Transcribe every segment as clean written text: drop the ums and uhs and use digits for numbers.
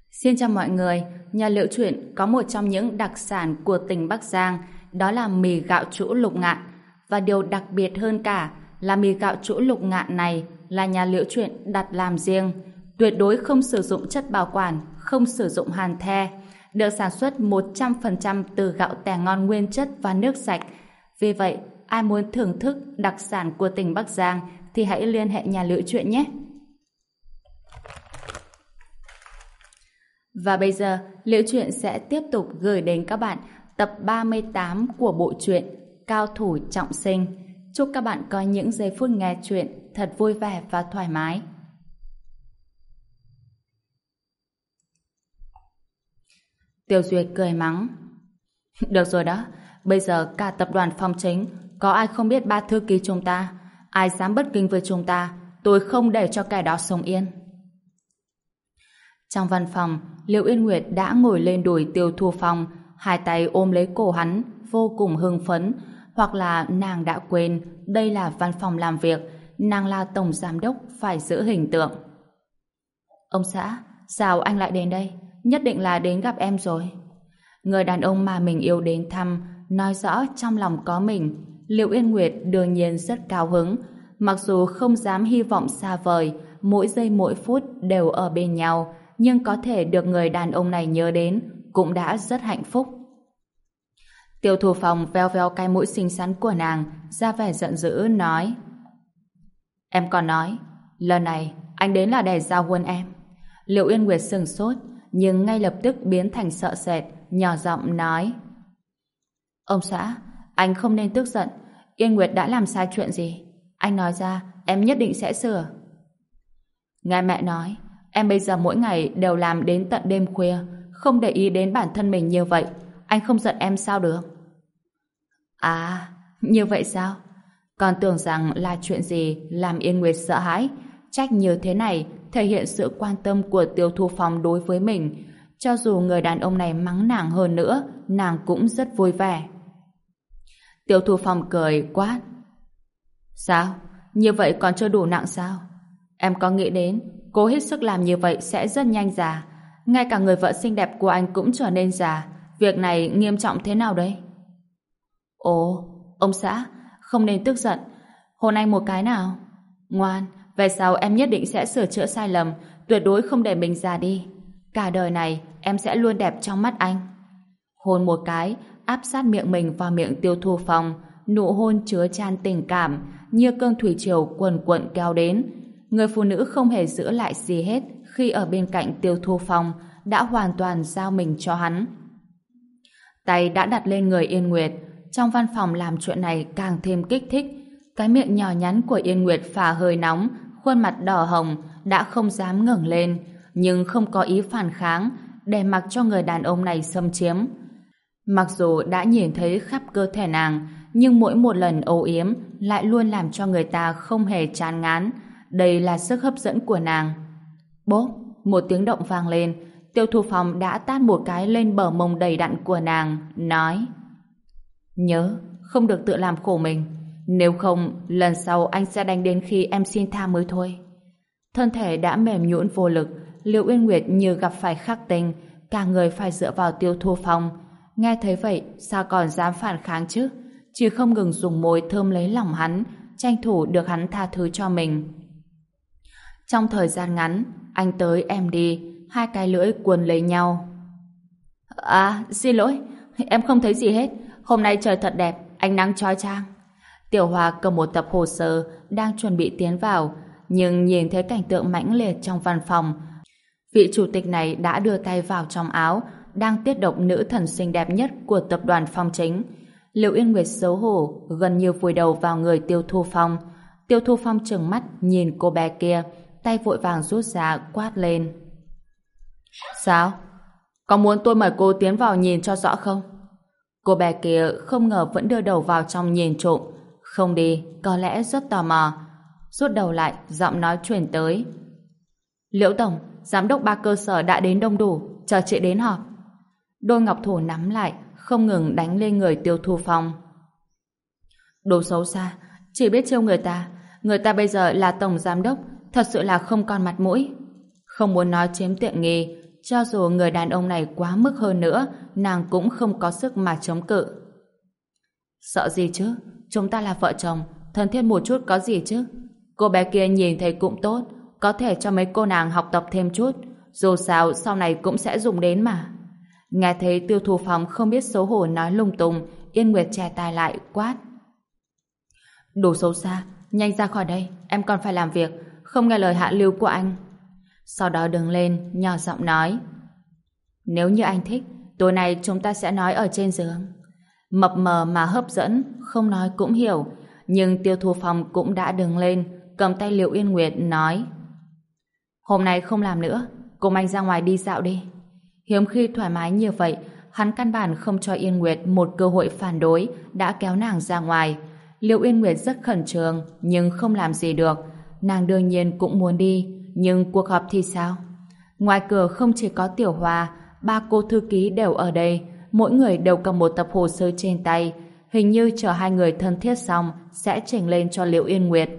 Xin chào mọi người, nhà Liễu Chuyện có một trong những đặc sản của tỉnh Bắc Giang, đó là mì gạo trũ Lục Ngạn. Và điều đặc biệt hơn cả là mì gạo trũ Lục Ngạn này là nhà Liễu Chuyện đặt làm riêng, tuyệt đối không sử dụng chất bảo quản, không sử dụng hàn the, được sản xuất 100% từ gạo tẻ ngon nguyên chất và nước sạch. Vì vậy, ai muốn thưởng thức đặc sản của tỉnh Bắc Giang thì hãy liên hệ nhà Liễu Chuyện nhé. Và bây giờ, Liễu Chuyện sẽ tiếp tục gửi đến các bạn tập 38 của bộ truyện Cao thủ trọng sinh. Chúc các bạn có những giây phút nghe chuyện thật vui vẻ và thoải mái. Tiêu Duyệt cười mắng. Được rồi đó, bây giờ cả tập đoàn Phong Chính, có ai không biết ba thư ký chúng ta? Ai dám bất kính với chúng ta, tôi không để cho kẻ đó sống yên. Trong văn phòng, Liễu Yên Nguyệt đã ngồi lên đùi Tiêu Thu Phong, hai tay ôm lấy cổ hắn, vô cùng hưng phấn. Hoặc là nàng đã quên đây là văn phòng làm việc, nàng là tổng giám đốc, phải giữ hình tượng. Ông xã, sao anh lại đến đây? Nhất định là đến gặp em rồi. Người đàn ông mà mình yêu đến thăm, nói rõ trong lòng có mình. Liễu Yên Nguyệt đương nhiên rất cao hứng, mặc dù không dám hy vọng xa vời, mỗi giây mỗi phút đều ở bên nhau, nhưng có thể được người đàn ông này nhớ đến cũng đã rất hạnh phúc. Tiêu Thu Phong veo veo cái mũi xinh xắn của nàng, ra vẻ giận dữ nói: Em còn nói, lần này anh đến là để giao huân em. Liễu Yên Nguyệt sửng sốt, nhưng ngay lập tức biến thành sợ sệt, nhỏ giọng nói: Ông xã, anh không nên tức giận. Yên Nguyệt đã làm sai chuyện gì? Anh nói ra, em nhất định sẽ sửa. Nghe mẹ nói, em bây giờ mỗi ngày đều làm đến tận đêm khuya, không để ý đến bản thân mình như vậy. Anh không giận em sao được? À, như vậy sao? Còn tưởng rằng là chuyện gì làm Yên Nguyệt sợ hãi. Trách như thế này thể hiện sự quan tâm của Tiêu Thu Phong đối với mình. Cho dù người đàn ông này mắng nàng hơn nữa, nàng cũng rất vui vẻ. Tiêu Thu Phong cười quát: Sao? Như vậy còn chưa đủ nặng sao? Em có nghĩ đến cố hết sức làm như vậy sẽ rất nhanh già. Ngay cả người vợ xinh đẹp của anh cũng trở nên già. Việc này nghiêm trọng thế nào đấy? Ồ, ông xã, không nên tức giận. Hôn anh một cái nào. Ngoan, về sau em nhất định sẽ sửa chữa sai lầm, tuyệt đối không để mình già đi. Cả đời này em sẽ luôn đẹp trong mắt anh. Hôn một cái, áp sát miệng mình vào miệng Tiêu Thu Phong, nụ hôn chứa chan tình cảm, như cơn thủy triều cuồn cuộn kéo đến. Người phụ nữ không hề giữ lại gì hết khi ở bên cạnh Tiêu Thu Phong, đã hoàn toàn giao mình cho hắn. Tay đã đặt lên người Yên Nguyệt. Trong văn phòng làm chuyện này càng thêm kích thích. Cái miệng nhỏ nhắn của Yên Nguyệt phả hơi nóng, khuôn mặt đỏ hồng, đã không dám ngẩng lên, nhưng không có ý phản kháng, để mặc cho người đàn ông này xâm chiếm. Mặc dù đã nhìn thấy khắp cơ thể nàng, nhưng mỗi một lần âu yếm lại luôn làm cho người ta không hề chán ngán. Đây là sức hấp dẫn của nàng. Bốp, một tiếng động vang lên. Tiêu Thu Phong đã tát một cái lên bờ mông đầy đặn của nàng, nói: Nhớ, không được tự làm khổ mình. Nếu không, lần sau anh sẽ đánh đến khi em xin tha mới thôi. Thân thể đã mềm nhũn vô lực, Liễu Uyên Nguyệt như gặp phải khắc tinh, cả người phải dựa vào Tiêu Thu Phong. Nghe thấy vậy, sao còn dám phản kháng chứ? Chỉ không ngừng dùng môi thơm lấy lòng hắn, tranh thủ được hắn tha thứ cho mình. Trong thời gian ngắn, anh tới em đi, hai cái lưỡi cuốn lấy nhau. À, xin lỗi, em không thấy gì hết. Hôm nay trời thật đẹp, ánh nắng chói chang. Tiểu Hoa cầm một tập hồ sơ, đang chuẩn bị tiến vào, nhưng nhìn thấy cảnh tượng mãnh liệt trong văn phòng. Vị chủ tịch này đã đưa tay vào trong áo, đang tiết độc nữ thần xinh đẹp nhất của tập đoàn Phong Chính. Liễu Yên Nguyệt xấu hổ, gần như vùi đầu vào người Tiêu Thu Phong. Tiêu Thu Phong trừng mắt nhìn cô bé kia, tay vội vàng rút ra quát lên: Sao? Có muốn tôi mời cô tiến vào nhìn cho rõ không? Cô bé kia không ngờ vẫn đưa đầu vào trong nhìn trộm. Không đi, có lẽ rất tò mò. Rút đầu lại, giọng nói truyền tới: Liễu Tổng, giám đốc ba cơ sở đã đến đông đủ, chờ chị đến họp. Đôi ngọc thủ nắm lại, không ngừng đánh lên người Tiêu Thu Phong. Đồ xấu xa, chỉ biết trêu người ta bây giờ là tổng giám đốc, thật sự là không còn mặt mũi. Không muốn nói chiếm tiện nghi, cho dù người đàn ông này quá mức hơn nữa, nàng cũng không có sức mà chống cự. Sợ gì chứ? Chúng ta là vợ chồng, thân thiết một chút có gì chứ? Cô bé kia nhìn thấy cũng tốt, có thể cho mấy cô nàng học tập thêm chút, dù sao sau này cũng sẽ dùng đến mà. Nghe thấy Tiêu Thu Phong không biết xấu hổ nói lung tung, Yên Nguyệt che tai lại quát: Đủ xấu xa, nhanh ra khỏi đây, em còn phải làm việc, không nghe lời hạ lưu của anh. Sau đó đứng lên, nhỏ giọng nói: Nếu như anh thích, tối nay chúng ta sẽ nói ở trên giường. Mập mờ mà hấp dẫn, không nói cũng hiểu, nhưng Tiêu Thu Phong cũng đã đứng lên, cầm tay Liệu Yên Nguyệt nói: Hôm nay không làm nữa, cùng anh ra ngoài đi dạo đi. Hiếm khi thoải mái như vậy, hắn căn bản không cho Yên Nguyệt một cơ hội phản đối, đã kéo nàng ra ngoài. Liệu Yên Nguyệt rất khẩn trương, nhưng không làm gì được. Nàng đương nhiên cũng muốn đi, nhưng cuộc họp thì sao? Ngoài cửa không chỉ có Tiểu Hoa, 3 cô thư ký đều ở đây, mỗi người đều cầm một tập hồ sơ trên tay, hình như chờ 2 người thân thiết xong sẽ chỉnh lên cho Liệu Yên Nguyệt.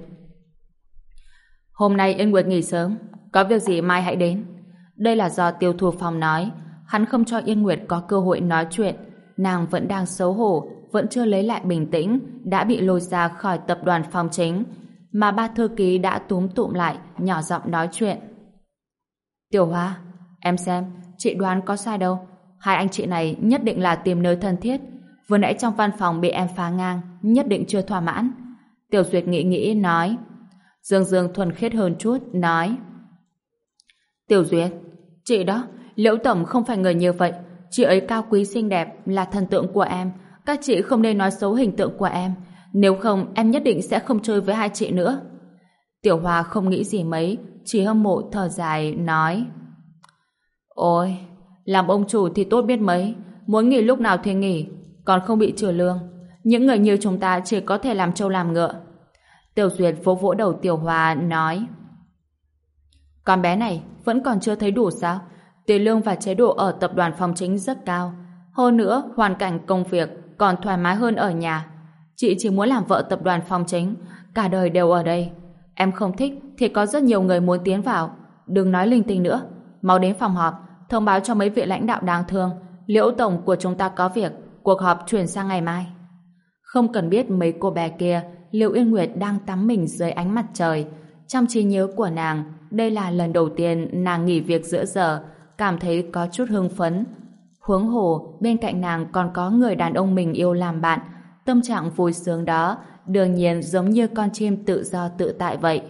Hôm nay Yên Nguyệt nghỉ sớm, có việc gì mai hãy đến. Đây là do Tiêu Thu Phong nói, hắn không cho Yên Nguyệt có cơ hội nói chuyện. Nàng vẫn đang xấu hổ, vẫn chưa lấy lại bình tĩnh, đã bị lôi ra khỏi tập đoàn Phong Chính, mà 3 thư ký đã túm tụm lại, nhỏ giọng nói chuyện. Tiểu Hoa, em xem, chị đoán có sai đâu. 2 anh chị này nhất định là tìm nơi thân thiết. Vừa nãy trong văn phòng bị em phá ngang, nhất định chưa thỏa mãn. Tiểu Duyệt nghĩ nghĩ nói. Dương Dương thuần khiết hơn chút, nói: Tiểu Duyệt, chị đó, Liễu Tổng không phải người như vậy. Chị ấy cao quý xinh đẹp, là thần tượng của em. Các chị không nên nói xấu hình tượng của em. Nếu không, em nhất định sẽ không chơi với 2 chị nữa. Tiểu Hoa không nghĩ gì mấy, chỉ hâm mộ thở dài, nói: Ôi, làm ông chủ thì tốt biết mấy, muốn nghỉ lúc nào thì nghỉ, còn không bị trừ lương. Những người như chúng ta chỉ có thể làm trâu làm ngựa. Tiểu Duyệt vỗ vỗ đầu Tiểu Hoa, nói: Con bé này vẫn còn chưa thấy đủ sao? Tiền lương và chế độ ở tập đoàn Phong Chính rất cao. Hơn nữa, hoàn cảnh công việc còn thoải mái hơn ở nhà. Chị chỉ muốn làm vợ tập đoàn Phong Chính, cả đời đều ở đây. Em không thích thì có rất nhiều người muốn tiến vào. Đừng nói linh tinh nữa. Mau đến phòng họp, thông báo cho mấy vị lãnh đạo đáng thương, Liễu Tổng của chúng ta có việc, cuộc họp chuyển sang ngày mai. Không cần biết mấy cô bé kia, Liệu Yên Nguyệt đang tắm mình dưới ánh mặt trời. Trong trí nhớ của nàng, đây là lần đầu tiên nàng nghỉ việc giữa giờ, cảm thấy có chút hưng phấn. Huống hồ, bên cạnh nàng còn có người đàn ông mình yêu làm bạn, tâm trạng vui sướng đó đương nhiên giống như con chim tự do tự tại vậy.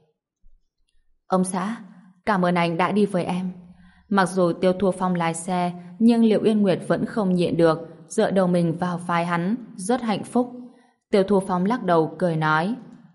Ông xã, cảm ơn anh đã đi với em. Mặc dù Tiêu Thu Phong lái xe, nhưng Liệu Yên Nguyệt vẫn không nhịn được, dựa đầu mình vào vai hắn, rất hạnh phúc. Tiêu Thu Phong lắc đầu cười nói: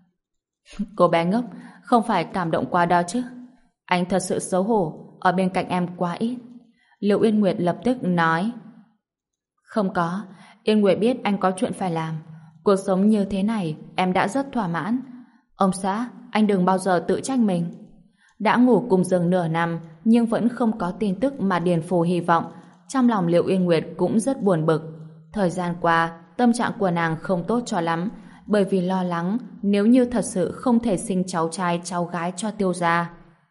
Cô bé ngốc, không phải cảm động quá đó chứ. Anh thật sự xấu hổ, ở bên cạnh em quá ít. Liệu Yên Nguyệt lập tức nói: Không có, Yên Nguyệt biết anh có chuyện phải làm. Cuộc sống như thế này, em đã rất thỏa mãn. Ông xã, anh đừng bao giờ tự trách mình. Đã ngủ cùng giường nửa năm, nhưng vẫn không có tin tức mà Điền Phù hy vọng. Trong lòng Liệu Yên Nguyệt cũng rất buồn bực. Thời gian qua, tâm trạng của nàng không tốt cho lắm, bởi vì lo lắng nếu như thật sự không thể sinh cháu trai cháu gái cho Tiêu gia.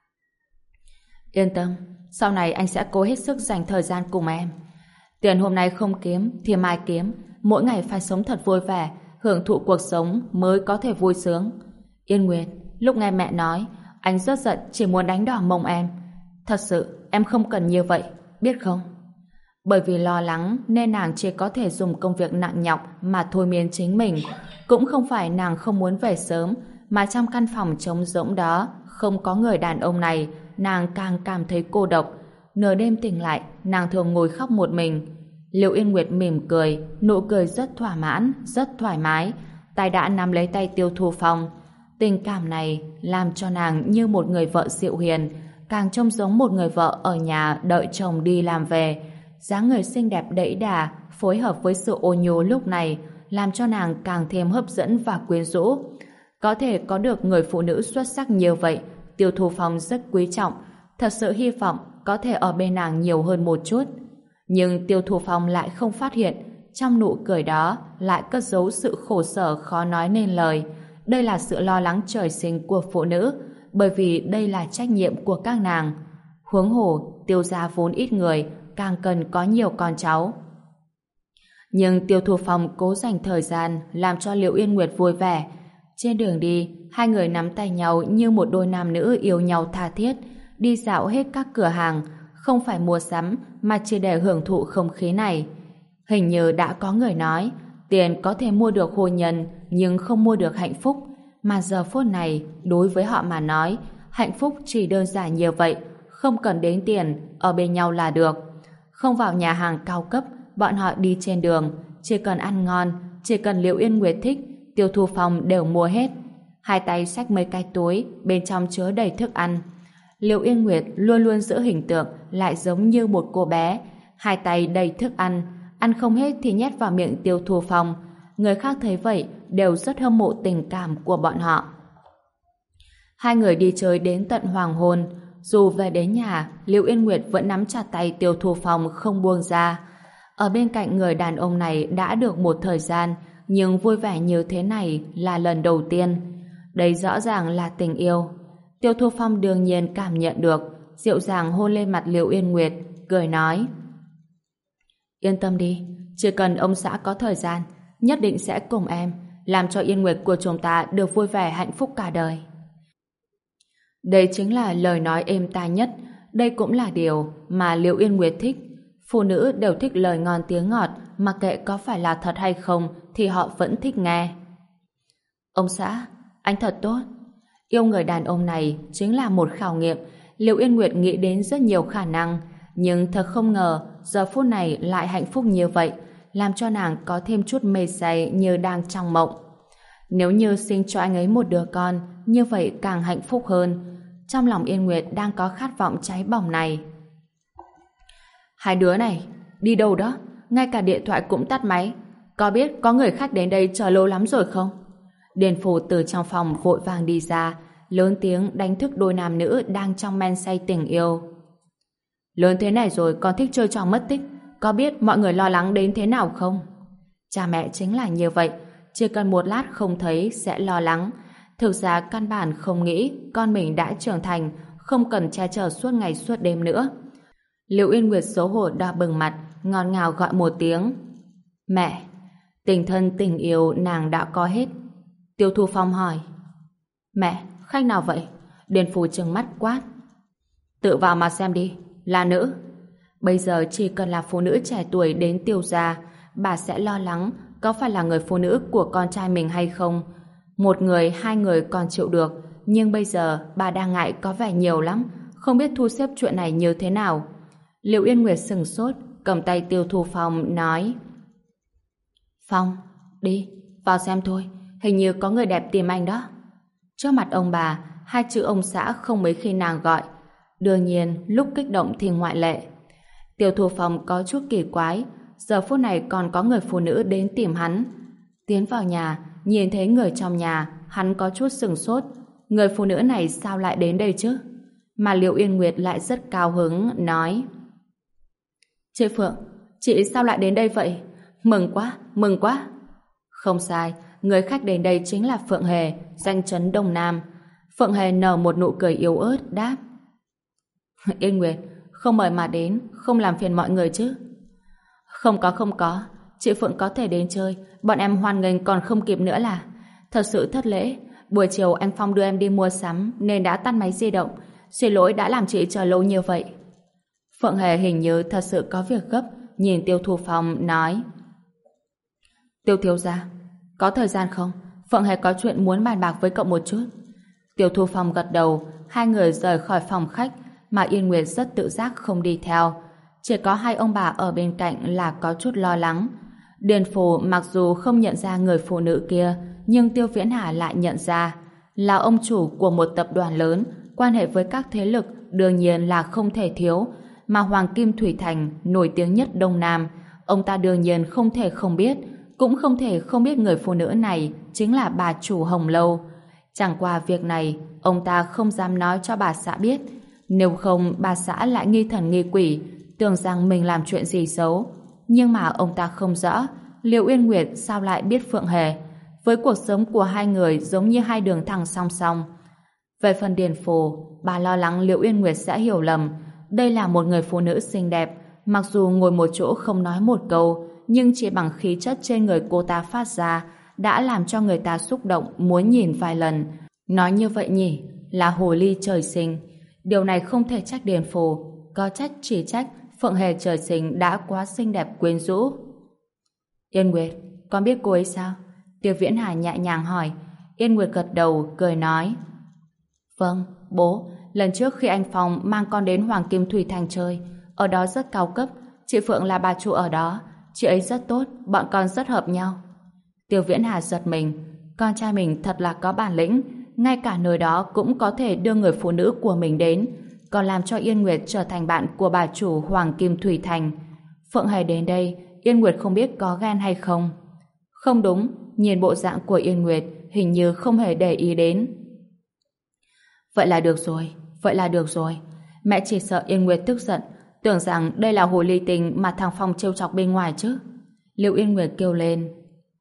Yên tâm, sau này anh sẽ cố hết sức dành thời gian cùng em. Tiền hôm nay không kiếm thì mai kiếm, mỗi ngày phải sống thật vui vẻ, hưởng thụ cuộc sống mới có thể vui sướng. Yên Nguyệt, lúc nghe mẹ nói, anh rất giận, chỉ muốn đánh đỏ mông em. Thật sự, em không cần như vậy, biết không? Bởi vì lo lắng nên nàng chỉ có thể dùng công việc nặng nhọc mà thôi miên chính mình. Cũng không phải nàng không muốn về sớm, mà trong căn phòng trống rỗng đó không có người đàn ông này, nàng càng cảm thấy cô độc. Nửa đêm tỉnh lại, nàng thường ngồi khóc một mình. Liệu Yên Nguyệt mỉm cười, nụ cười rất thỏa mãn, rất thoải mái, tay đã nắm lấy tay Tiêu Thu Phong. Tình cảm này làm cho nàng như một người vợ dịu hiền, càng trông giống một người vợ ở nhà đợi chồng đi làm về. Dáng người xinh đẹp đẫy đà phối hợp với sự ôn nhu lúc này làm cho nàng càng thêm hấp dẫn và quyến rũ. Có thể có được người phụ nữ xuất sắc như vậy, Tiêu Thu Phong rất quý trọng, thật sự hy vọng có thể ở bên nàng nhiều hơn một chút. Nhưng Tiêu Thu Phong lại không phát hiện trong nụ cười đó lại cất giấu sự khổ sở khó nói nên lời. Đây là sự lo lắng trời sinh của phụ nữ, bởi vì đây là trách nhiệm của các nàng. Huống hồ, Tiêu gia vốn ít người, càng cần có nhiều con cháu. Nhưng Tiêu Thu Phong cố dành thời gian làm cho Liễu Yên Nguyệt vui vẻ. Trên đường đi, hai người nắm tay nhau như một đôi nam nữ yêu nhau tha thiết, đi dạo hết các cửa hàng, không phải mua sắm mà chỉ để hưởng thụ không khí này. Hình như đã có người nói, tiền có thể mua được hôn nhân nhưng không mua được hạnh phúc, mà giờ phút này đối với họ mà nói, hạnh phúc chỉ đơn giản như vậy, không cần đến tiền, ở bên nhau là được. Không vào nhà hàng cao cấp, bọn họ đi trên đường, chỉ cần ăn ngon, chỉ cần Liễu Yên Nguyệt thích, Tiêu Thu Phong đều mua hết. Hai tay xách mấy cái túi, bên trong chứa đầy thức ăn. Liễu Yên Nguyệt luôn luôn giữ hình tượng lại giống như một cô bé, hai tay đầy thức ăn, ăn không hết thì nhét vào miệng Tiêu Thu Phong. Người khác thấy vậy đều rất hâm mộ tình cảm của bọn họ. Hai người đi chơi đến tận hoàng hôn. Dù về đến nhà, Liễu Yên Nguyệt vẫn nắm chặt tay Tiêu Thu Phong không buông ra. Ở bên cạnh người đàn ông này đã được một thời gian, nhưng vui vẻ như thế này là lần đầu tiên. Đây rõ ràng là tình yêu. Tiêu Thu Phong đương nhiên cảm nhận được, dịu dàng hôn lên mặt Liễu Yên Nguyệt, cười nói: Yên tâm đi, chỉ cần ông xã có thời gian, nhất định sẽ cùng em, làm cho Yên Nguyệt của chúng ta được vui vẻ hạnh phúc cả đời. Đây chính là lời nói êm tai nhất, đây cũng là điều mà Liễu Yên Nguyệt thích. Phụ nữ đều thích lời ngon tiếng ngọt, mặc kệ có phải là thật hay không thì họ vẫn thích nghe. Ông xã, anh thật tốt. Yêu người đàn ông này chính là một khảo nghiệm. Liễu Yên Nguyệt nghĩ đến rất nhiều khả năng, nhưng thật không ngờ giờ phút này lại hạnh phúc như vậy, làm cho nàng có thêm chút mê say như đang trong mộng. Nếu như sinh cho anh ấy một đứa con, như vậy càng hạnh phúc hơn. Trong lòng Yên Nguyệt đang có khát vọng cháy bỏng này. Hai đứa này, đi đâu đó? Ngay cả điện thoại cũng tắt máy. Có biết có người khách đến đây chờ lâu lắm rồi không? Điền Phủ từ trong phòng vội vàng đi ra, lớn tiếng đánh thức đôi nam nữ đang trong men say tình yêu. Lớn thế này rồi còn thích chơi trò mất tích, có biết mọi người lo lắng đến thế nào không? Cha mẹ chính là như vậy, chỉ cần một lát không thấy sẽ lo lắng. Thực ra căn bản không nghĩ con mình đã trưởng thành, không cần che chở suốt ngày suốt đêm nữa. Liễu Yên Nguyệt xấu hổ đỏ bừng mặt, ngọt ngào gọi một tiếng: Mẹ. Tình thân tình yêu nàng đã có hết. Tiêu Thu Phong hỏi: Mẹ, khách nào vậy? Điền Phủ trừng mắt quát: Tự vào mà xem đi, là nữ. Bây giờ chỉ cần là phụ nữ trẻ tuổi đến Tiêu gia, bà sẽ lo lắng có phải là người phụ nữ của con trai mình hay không. Một người, hai người còn chịu được, nhưng bây giờ bà đang ngại có vẻ nhiều lắm, không biết thu xếp chuyện này như thế nào. Liễu Yên Nguyệt sừng sốt, cầm tay Tiêu Thu Phong nói: Phong, đi, vào xem thôi, hình như có người đẹp tìm anh đó. Trước mặt ông bà, hai chữ ông xã không mấy khi nàng gọi. Đương nhiên, lúc kích động thì ngoại lệ. Tiêu Thu Phong có chút kỳ quái, giờ phút này còn có người phụ nữ đến tìm hắn. Tiến vào nhà, nhìn thấy người trong nhà, hắn có chút sừng sốt. Người phụ nữ này sao lại đến đây chứ? Mà Liễu Yên Nguyệt lại rất cao hứng, nói: Chị Phượng, chị sao lại đến đây vậy? Mừng quá, mừng quá. Không sai, người khách đến đây chính là Phượng Hề, danh chấn Đông Nam. Phượng Hề nở một nụ cười yếu ớt, đáp: Yên Nguyệt, không mời mà đến, không làm phiền mọi người chứ? Không có, chị Phượng có thể đến chơi, bọn em hoan nghênh còn không kịp nữa là. Thật sự thất lễ, buổi chiều anh Phong đưa em đi mua sắm nên đã tắt máy di động, xin lỗi đã làm chị chờ lâu như vậy. Phượng Hề hình như thật sự có việc gấp, nhìn Tiêu Thu Phong nói: Tiêu thiếu gia, có thời gian không? Phượng Hề có chuyện muốn bàn bạc với cậu một chút. Tiêu Thu Phong gật đầu, hai người rời khỏi phòng khách, mà Yên Nguyệt rất tự giác không đi theo. Chỉ có hai ông bà ở bên cạnh là có chút lo lắng. Điền Phủ mặc dù không nhận ra người phụ nữ kia, nhưng Tiêu Viễn Hà lại nhận ra. Là ông chủ của một tập đoàn lớn, quan hệ với các thế lực đương nhiên là không thể thiếu, mà Hoàng Kim Thủy Thành nổi tiếng nhất Đông Nam, ông ta đương nhiên không thể không biết, cũng không thể không biết người phụ nữ này chính là bà chủ Hồng Lâu. Chẳng qua việc này, ông ta không dám nói cho bà xã biết, nếu không bà xã lại nghi thần nghi quỷ, tưởng rằng mình làm chuyện gì xấu. Nhưng mà ông ta không rõ, Liễu Yên Nguyệt sao lại biết Phượng Hề, với cuộc sống của hai người giống như hai đường thẳng song song. Về phần Điền Phù, bà lo lắng Liễu Yên Nguyệt sẽ hiểu lầm, đây là một người phụ nữ xinh đẹp, mặc dù ngồi một chỗ không nói một câu, nhưng chỉ bằng khí chất trên người cô ta phát ra đã làm cho người ta xúc động muốn nhìn vài lần. Nói như vậy nhỉ, là hồ ly trời sinh. Điều này không thể trách Điền Phù, có trách chỉ trách Phượng Hề trời sinh đã quá xinh đẹp quyến rũ. Yên Nguyệt, con biết cô ấy sao? Tiêu Viễn Hà nhẹ nhàng hỏi. Yên Nguyệt gật đầu, cười nói. Vâng, bố, lần trước khi anh Phong mang con đến Hoàng Kim Thủy Thành chơi, ở đó rất cao cấp, chị Phượng là bà chủ ở đó, chị ấy rất tốt, bọn con rất hợp nhau. Tiêu Viễn Hà giật mình, con trai mình thật là có bản lĩnh, ngay cả nơi đó cũng có thể đưa người phụ nữ của mình đến, còn làm cho Yên Nguyệt trở thành bạn của bà chủ Hoàng Kim Thủy Thành. Phượng Hề đến đây, Yên Nguyệt không biết có ghen hay không. Không đúng, nhìn bộ dạng của Yên Nguyệt hình như không hề để ý đến. Vậy là được rồi, vậy là được rồi. Mẹ chỉ sợ Yên Nguyệt tức giận, tưởng rằng đây là hồ ly tinh mà thằng Phong trêu chọc bên ngoài chứ. Liệu Yên Nguyệt kêu lên.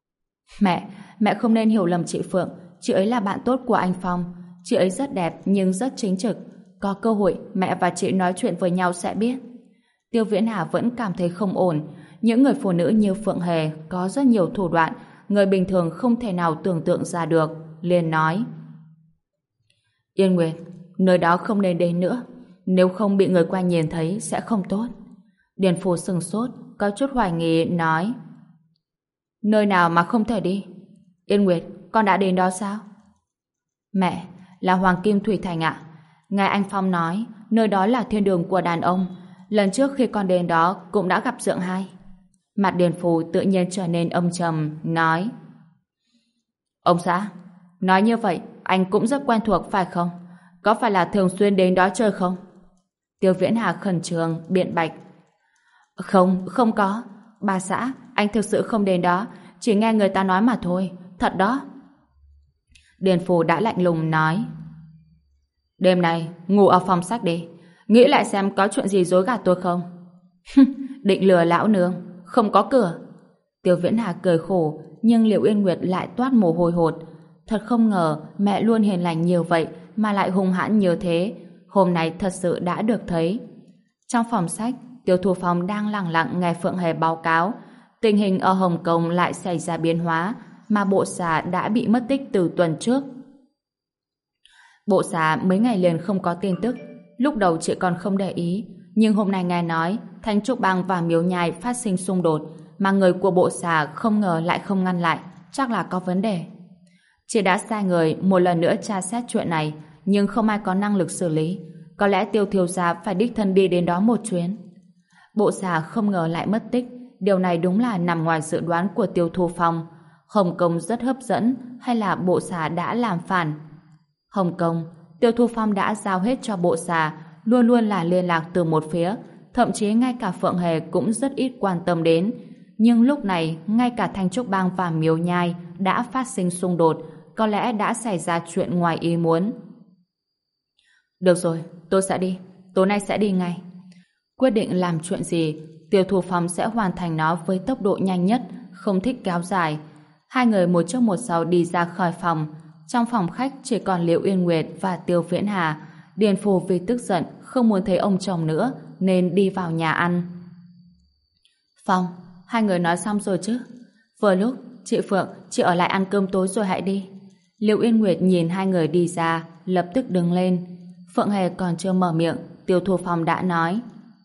Mẹ không nên hiểu lầm chị Phượng, chị ấy là bạn tốt của anh Phong. Chị ấy rất đẹp nhưng rất chính trực. Có cơ hội mẹ và chị nói chuyện với nhau sẽ biết. Tiêu Viễn Hà vẫn cảm thấy không ổn. Những người phụ nữ như Phượng Hề có rất nhiều thủ đoạn, người bình thường không thể nào tưởng tượng ra được. Liền nói. Yên Nguyệt, nơi đó không nên đến nữa. Nếu không bị người qua nhìn thấy sẽ không tốt. Điền Phù sừng sốt, có chút hoài nghi nói. Nơi nào mà không thể đi? Yên Nguyệt, con đã đến đó sao? Mẹ, là Hoàng Kim Thủy Thành ạ. Ngài anh Phong nói, nơi đó là thiên đường của đàn ông. Lần trước khi con đến đó cũng đã gặp Dượng Hai. Mặt Điền Phù tự nhiên trở nên âm trầm, nói. Ông xã, nói như vậy, anh cũng rất quen thuộc phải không? Có phải là thường xuyên đến đó chơi không? Tiêu Viễn Hà khẩn trương, biện bạch. Không có. Bà xã, anh thực sự không đến đó, chỉ nghe người ta nói mà thôi, thật đó. Điền Phù đã lạnh lùng nói. Đêm nay, ngủ ở phòng sách đi, nghĩ lại xem có chuyện gì dối gạt tôi không? Định lừa lão nương, không có cửa. Tiêu Viễn Hà cười khổ, nhưng Liệu Yên Nguyệt lại toát mồ hôi hột. Thật không ngờ mẹ luôn hiền lành nhiều vậy mà lại hung hãn như thế. Hôm nay thật sự đã được thấy. Trong phòng sách, Tiêu Thu Phong đang lặng lặng nghe Phượng Hề báo cáo. Tình hình ở Hồng Kông lại xảy ra biến hóa, mà bộ xà đã bị mất tích từ tuần trước. Bộ xà mấy ngày liền không có tin tức. Lúc đầu chị còn không để ý, nhưng hôm nay nghe nói Thanh Trúc Bang và Miếu Nhai phát sinh xung đột, mà người của bộ xà không ngờ lại không ngăn lại, chắc là có vấn đề. Chị đã sai người một lần nữa tra xét chuyện này, nhưng không ai có năng lực xử lý. Có lẽ Tiêu thiếu gia phải đích thân đi đến đó một chuyến. Bộ xà không ngờ lại mất tích, điều này đúng là nằm ngoài dự đoán của Tiêu Thu Phong. Hồng Kông rất hấp dẫn, hay là bộ xà đã làm phản? Hồng Kông, Tiêu Thu Phong đã giao hết cho bộ xà, luôn luôn là liên lạc từ một phía, thậm chí ngay cả Phượng Hề cũng rất ít quan tâm đến. Nhưng lúc này, ngay cả Thanh Trúc Bang và Miếu Nhai đã phát sinh xung đột, có lẽ đã xảy ra chuyện ngoài ý muốn. Được rồi, tôi sẽ đi. Tối nay sẽ đi ngay. Quyết định làm chuyện gì, Tiêu Thu Phong sẽ hoàn thành nó với tốc độ nhanh nhất, không thích kéo dài. Hai người một trước một sau đi ra khỏi phòng. Trong phòng khách chỉ còn Liễu Yên Nguyệt và Tiêu Viễn Hà. Điền Phù vì tức giận không muốn thấy ông chồng nữa nên đi vào nhà ăn. Phong, hai người nói xong rồi chứ? Vừa lúc, chị Phượng, chị ở lại ăn cơm tối rồi hãy đi. Liễu Yên Nguyệt nhìn hai người đi ra, lập tức đứng lên. Phượng Hề còn chưa mở miệng, Tiêu Thu Phong đã nói.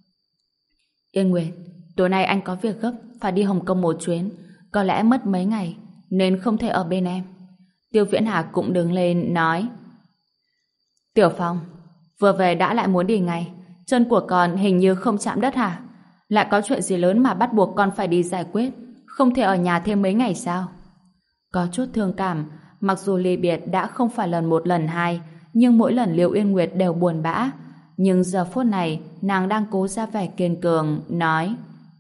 Yên Nguyệt, tối nay anh có việc gấp, phải đi Hồng Kông một chuyến, có lẽ mất mấy ngày, nên không thể ở bên em. Tiêu Viễn Hà cũng đứng lên, nói. Tiểu Phong, vừa về đã lại muốn đi ngay, chân của con hình như không chạm đất hả? Lại có chuyện gì lớn mà bắt buộc con phải đi giải quyết, không thể ở nhà thêm mấy ngày sao? Có chút thương cảm, mặc dù ly biệt đã không phải lần một lần hai, nhưng mỗi lần Liễu Yên Nguyệt đều buồn bã. Nhưng giờ phút này, nàng đang cố ra vẻ kiên cường, nói.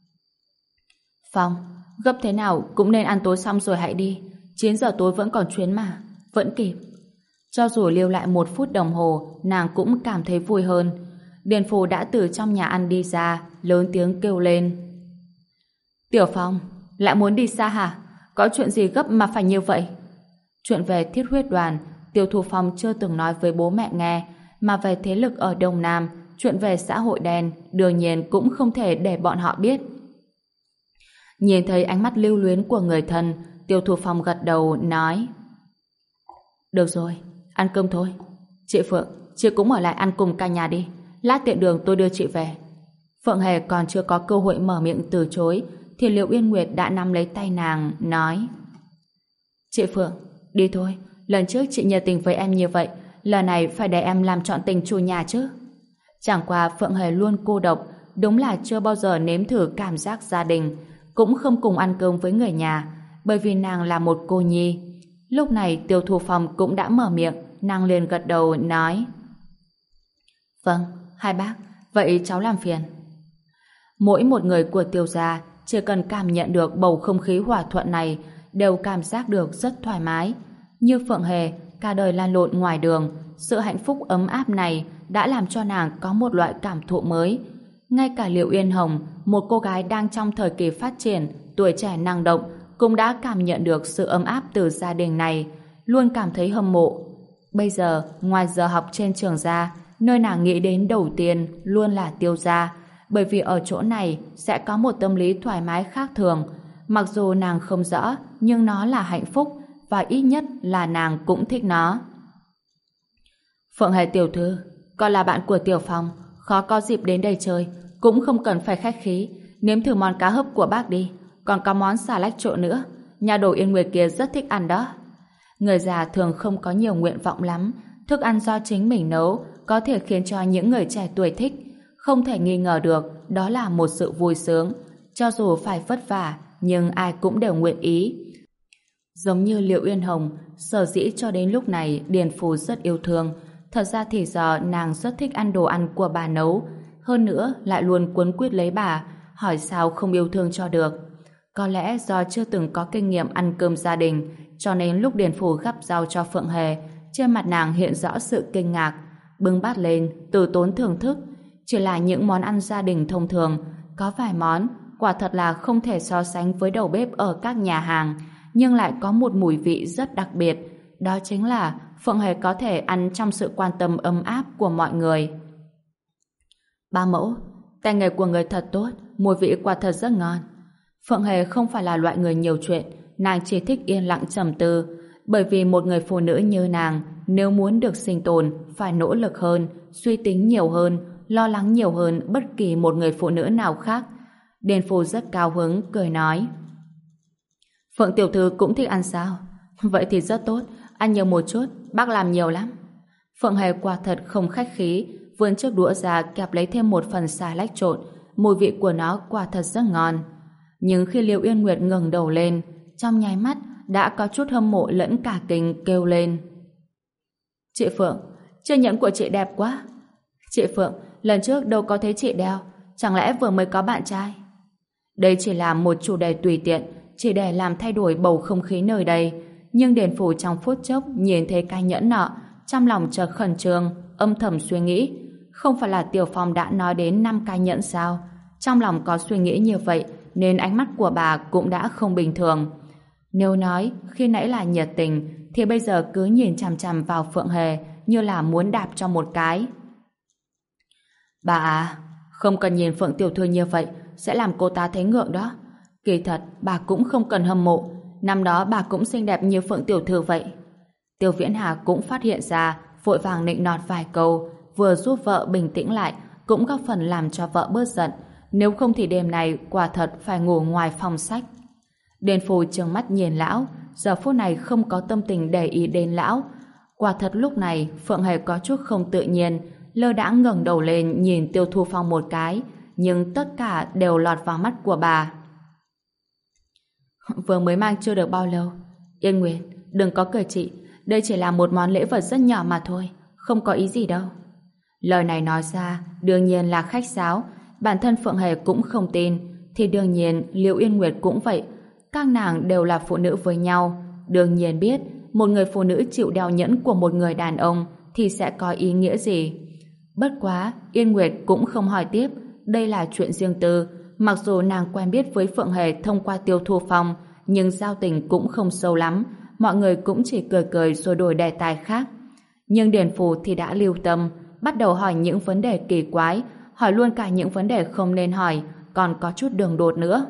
Phong, gấp thế nào cũng nên ăn tối xong rồi hãy đi. 9 giờ tối vẫn còn chuyến mà, vẫn kịp. Cho dù lưu lại 1 phút đồng hồ, nàng cũng cảm thấy vui hơn. Điền Phù đã từ trong nhà ăn đi ra, lớn tiếng kêu lên. Tiểu Phong, lại muốn đi xa hả? Có chuyện gì gấp mà phải như vậy? Chuyện về Thiết Huyết Đoàn, Tiêu Thu Phong chưa từng nói với bố mẹ nghe, mà về thế lực ở Đông Nam chuyện về xã hội đen đương nhiên cũng không thể để bọn họ biết. Nhìn thấy ánh mắt lưu luyến của người thân, Tiêu Thu Phong gật đầu nói: Được rồi, ăn cơm thôi. Chị Phượng, chị cũng ở lại ăn cùng cả nhà đi. Lát tiện đường tôi đưa chị về. Phượng Hề còn chưa có cơ hội mở miệng từ chối thì Liệu Yên Nguyệt đã nắm lấy tay nàng nói: Chị Phượng, đi thôi. Lần trước chị nhiệt tình với em như vậy, lần này phải để em làm trọn tình chủ nhà chứ. Chẳng qua Phượng Hề luôn cô độc, đúng là chưa bao giờ nếm thử cảm giác gia đình, cũng không cùng ăn cơm với người nhà, bởi vì nàng là một cô nhi. Lúc này Tiêu Thu Phong cũng đã mở miệng, nàng liền gật đầu nói: Vâng, hai bác, vậy cháu làm phiền. Mỗi một người của Tiêu gia chỉ cần cảm nhận được bầu không khí hòa thuận này đều cảm giác được rất thoải mái. Như Phượng Hề, cả đời lan lộn ngoài đường, sự hạnh phúc ấm áp này đã làm cho nàng có một loại cảm thụ mới. Ngay cả Liệu Yên Hồng, một cô gái đang trong thời kỳ phát triển, tuổi trẻ năng động, cũng đã cảm nhận được sự ấm áp từ gia đình này, luôn cảm thấy hâm mộ. Bây giờ, ngoài giờ học trên trường ra, nơi nàng nghĩ đến đầu tiên luôn là Tiêu gia, bởi vì ở chỗ này sẽ có một tâm lý thoải mái khác thường. Mặc dù nàng không rõ, nhưng nó là hạnh phúc, và ít nhất là nàng cũng thích nó. Phượng Hề tiểu thư, con là bạn của Tiểu Phong, khó có dịp đến đây chơi, cũng không cần phải khách khí, nếm thử món cá hấp của bác đi, còn có món xà lách trộn nữa, nhà đồ Yên Nguyệt kia rất thích ăn đó. Người già thường không có nhiều nguyện vọng lắm, thức ăn do chính mình nấu có thể khiến cho những người trẻ tuổi thích, không thể nghi ngờ được đó là một sự vui sướng, cho dù phải vất vả nhưng ai cũng đều nguyện ý. Giống như Liệu Yên Hồng, sở dĩ cho đến lúc này Điền Phù rất yêu thương, thật ra thì giờ nàng rất thích ăn đồ ăn của bà nấu, hơn nữa lại luôn cuốn quýt lấy bà, hỏi sao không yêu thương cho được. Có lẽ do chưa từng có kinh nghiệm ăn cơm gia đình, cho nên lúc Điền Phù gắp rau cho Phượng Hề, trên mặt nàng hiện rõ sự kinh ngạc, bưng bát lên, từ tốn thưởng thức. Chỉ là những món ăn gia đình thông thường, có vài món quả thật là không thể so sánh với đầu bếp ở các nhà hàng, nhưng lại có một mùi vị rất đặc biệt, đó chính là Phượng Hề có thể ăn trong sự quan tâm ấm áp của mọi người. Ba mẫu, tay nghề của người thật tốt, mùi vị quả thật rất ngon. Phượng Hề không phải là loại người nhiều chuyện, nàng chỉ thích yên lặng trầm tư, bởi vì một người phụ nữ như nàng, nếu muốn được sinh tồn, phải nỗ lực hơn, suy tính nhiều hơn, lo lắng nhiều hơn bất kỳ một người phụ nữ nào khác. Điền Phù rất cao hứng, cười nói: Phượng tiểu thư cũng thích ăn sao? Vậy thì rất tốt, ăn nhiều một chút, bác làm nhiều lắm. Phượng Hề quả thật không khách khí, vươn chiếc đũa ra kẹp lấy thêm một phần xà lách trộn, mùi vị của nó quả thật rất ngon. Nhưng khi Liệu Yên Nguyệt ngẩng đầu lên, trong nháy mắt đã có chút hâm mộ lẫn cả kinh kêu lên: Chị Phượng, chiếc nhẫn của chị đẹp quá. Chị Phượng, lần trước đâu có thấy chị đeo, chẳng lẽ vừa mới có bạn trai? Đây chỉ là một chủ đề tùy tiện, chỉ để làm thay đổi bầu không khí nơi đây. Nhưng Điền Phủ trong phút chốc nhìn thấy cái nhẫn nọ, trong lòng chợt khẩn trương, âm thầm suy nghĩ, không phải là Tiểu Phong đã nói đến 5 cái nhẫn sao? Trong lòng có suy nghĩ như vậy, nên ánh mắt của bà cũng đã không bình thường. Nếu nói khi nãy là nhiệt tình, thì bây giờ cứ nhìn chằm chằm vào Phượng Hề như là muốn đạp cho một cái. Bà à, không cần nhìn Phượng tiểu thư như vậy, sẽ làm cô ta thấy ngượng đó. Kỳ thật, bà cũng không cần hâm mộ. Năm đó bà cũng xinh đẹp như Phượng tiểu thư vậy. Tiêu Viễn Hà cũng phát hiện ra, vội vàng nịnh nọt vài câu, vừa giúp vợ bình tĩnh lại, cũng góp phần làm cho vợ bớt giận. Nếu không thì đêm này quả thật phải ngủ ngoài phòng sách. Điền Phù trừng mắt nhìn lão, giờ phút này không có tâm tình để ý đến lão. Quả thật lúc này Phượng Hề có chút không tự nhiên, lơ đãng ngẩng đầu lên nhìn Tiêu Thu Phong một cái, nhưng tất cả đều lọt vào mắt của bà. Vừa mới mang chưa được bao lâu. Yên Nguyệt, đừng có cười chị, đây chỉ là một món lễ vật rất nhỏ mà thôi, không có ý gì đâu. Lời này nói ra đương nhiên là khách sáo, bản thân Phượng Hề cũng không tin, thì đương nhiên Liễu Yên Nguyệt cũng vậy. Các nàng đều là phụ nữ với nhau, đương nhiên biết một người phụ nữ chịu đeo nhẫn của một người đàn ông thì sẽ có ý nghĩa gì. Bất quá, Yên Nguyệt cũng không hỏi tiếp, đây là chuyện riêng tư. Mặc dù nàng quen biết với Phượng Hề thông qua Tiêu Thu Phong, nhưng giao tình cũng không sâu lắm, mọi người cũng chỉ cười cười rồi đổi đề tài khác. Nhưng Điền Phù thì đã lưu tâm, bắt đầu hỏi những vấn đề kỳ quái, hỏi luôn cả những vấn đề không nên hỏi, còn có chút đường đột nữa.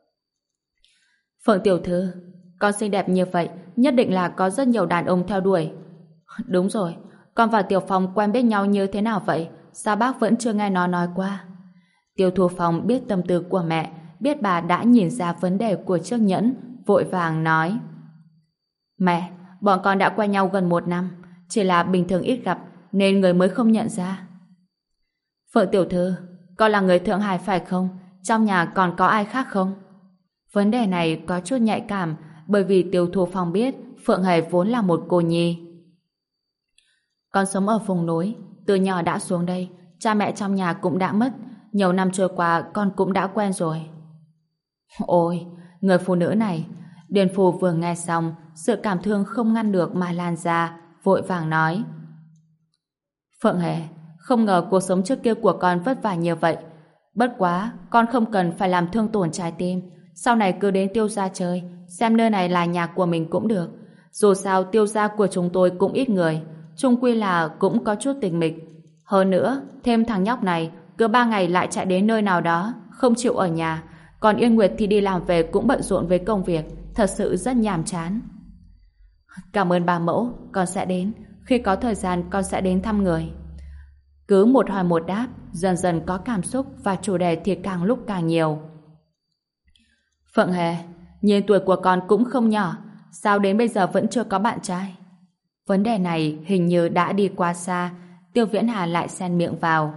Phượng tiểu thư, con xinh đẹp như vậy, nhất định là có rất nhiều đàn ông theo đuổi. Đúng rồi, con và Tiểu Phong quen biết nhau như thế nào vậy? Sao bác vẫn chưa nghe nó nói qua? Tiêu Thu Phong biết tâm tư của mẹ, biết bà đã nhìn ra vấn đề của chiếc nhẫn, vội vàng nói. Mẹ, bọn con đã quen nhau gần 1 năm, chỉ là bình thường ít gặp, nên người mới không nhận ra. Phượng tiểu thư, con là người Thượng Hải phải không? Trong nhà còn có ai khác không? Vấn đề này có chút nhạy cảm, bởi vì Tiêu Thu Phong biết Phượng Hề vốn là một cô nhi. Con sống ở vùng núi, từ nhỏ đã xuống đây, cha mẹ trong nhà cũng đã mất, nhiều năm trôi qua con cũng đã quen rồi. Ôi, người phụ nữ này. Điền Phù vừa nghe xong, sự cảm thương không ngăn được mà lan ra, vội vàng nói. Phượng Hề, không ngờ cuộc sống trước kia của con vất vả như vậy. Bất quá, con không cần phải làm thương tổn trái tim. Sau này cứ đến Tiêu gia chơi, xem nơi này là nhà của mình cũng được. Dù sao Tiêu gia của chúng tôi cũng ít người, chung quy là cũng có chút tình mịch. Hơn nữa, thêm thằng nhóc này, cứ 3 ngày lại chạy đến nơi nào đó, không chịu ở nhà. Còn Yên Nguyệt thì đi làm về cũng bận rộn với công việc, thật sự rất nhàm chán. Cảm ơn bà mẫu, con sẽ đến. Khi có thời gian con sẽ đến thăm người. Cứ một hỏi một đáp, dần dần có cảm xúc và chủ đề thì càng lúc càng nhiều. Phượng Hề, nhìn tuổi của con cũng không nhỏ, sao đến bây giờ vẫn chưa có bạn trai? Vấn đề này hình như đã đi qua xa, Tiêu Viễn Hà lại xen miệng vào.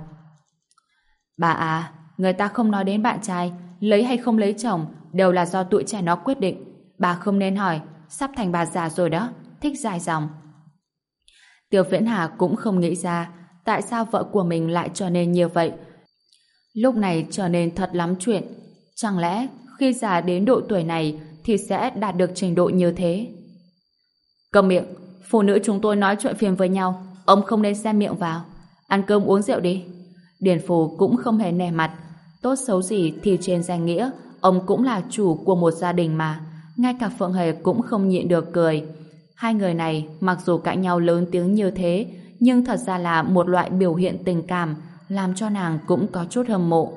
Bà à, người ta không nói đến bạn trai, lấy hay không lấy chồng đều là do tụi trẻ nó quyết định. Bà không nên hỏi, sắp thành bà già rồi đó, thích dài dòng. Tiêu Viễn Hà cũng không nghĩ ra tại sao vợ của mình lại trở nên như vậy. Lúc này trở nên thật lắm chuyện. Chẳng lẽ khi già đến độ tuổi này thì sẽ đạt được trình độ như thế? Câm miệng, phụ nữ chúng tôi nói chuyện phiếm với nhau, ông không nên xem miệng vào. Ăn cơm uống rượu đi. Điền Phù cũng không hề nể mặt. Tốt xấu gì thì trên danh nghĩa ông cũng là chủ của một gia đình mà. Ngay cả Phượng Hề cũng không nhịn được cười. Hai người này mặc dù cãi nhau lớn tiếng như thế, nhưng thật ra là một loại biểu hiện tình cảm, làm cho nàng cũng có chút hâm mộ.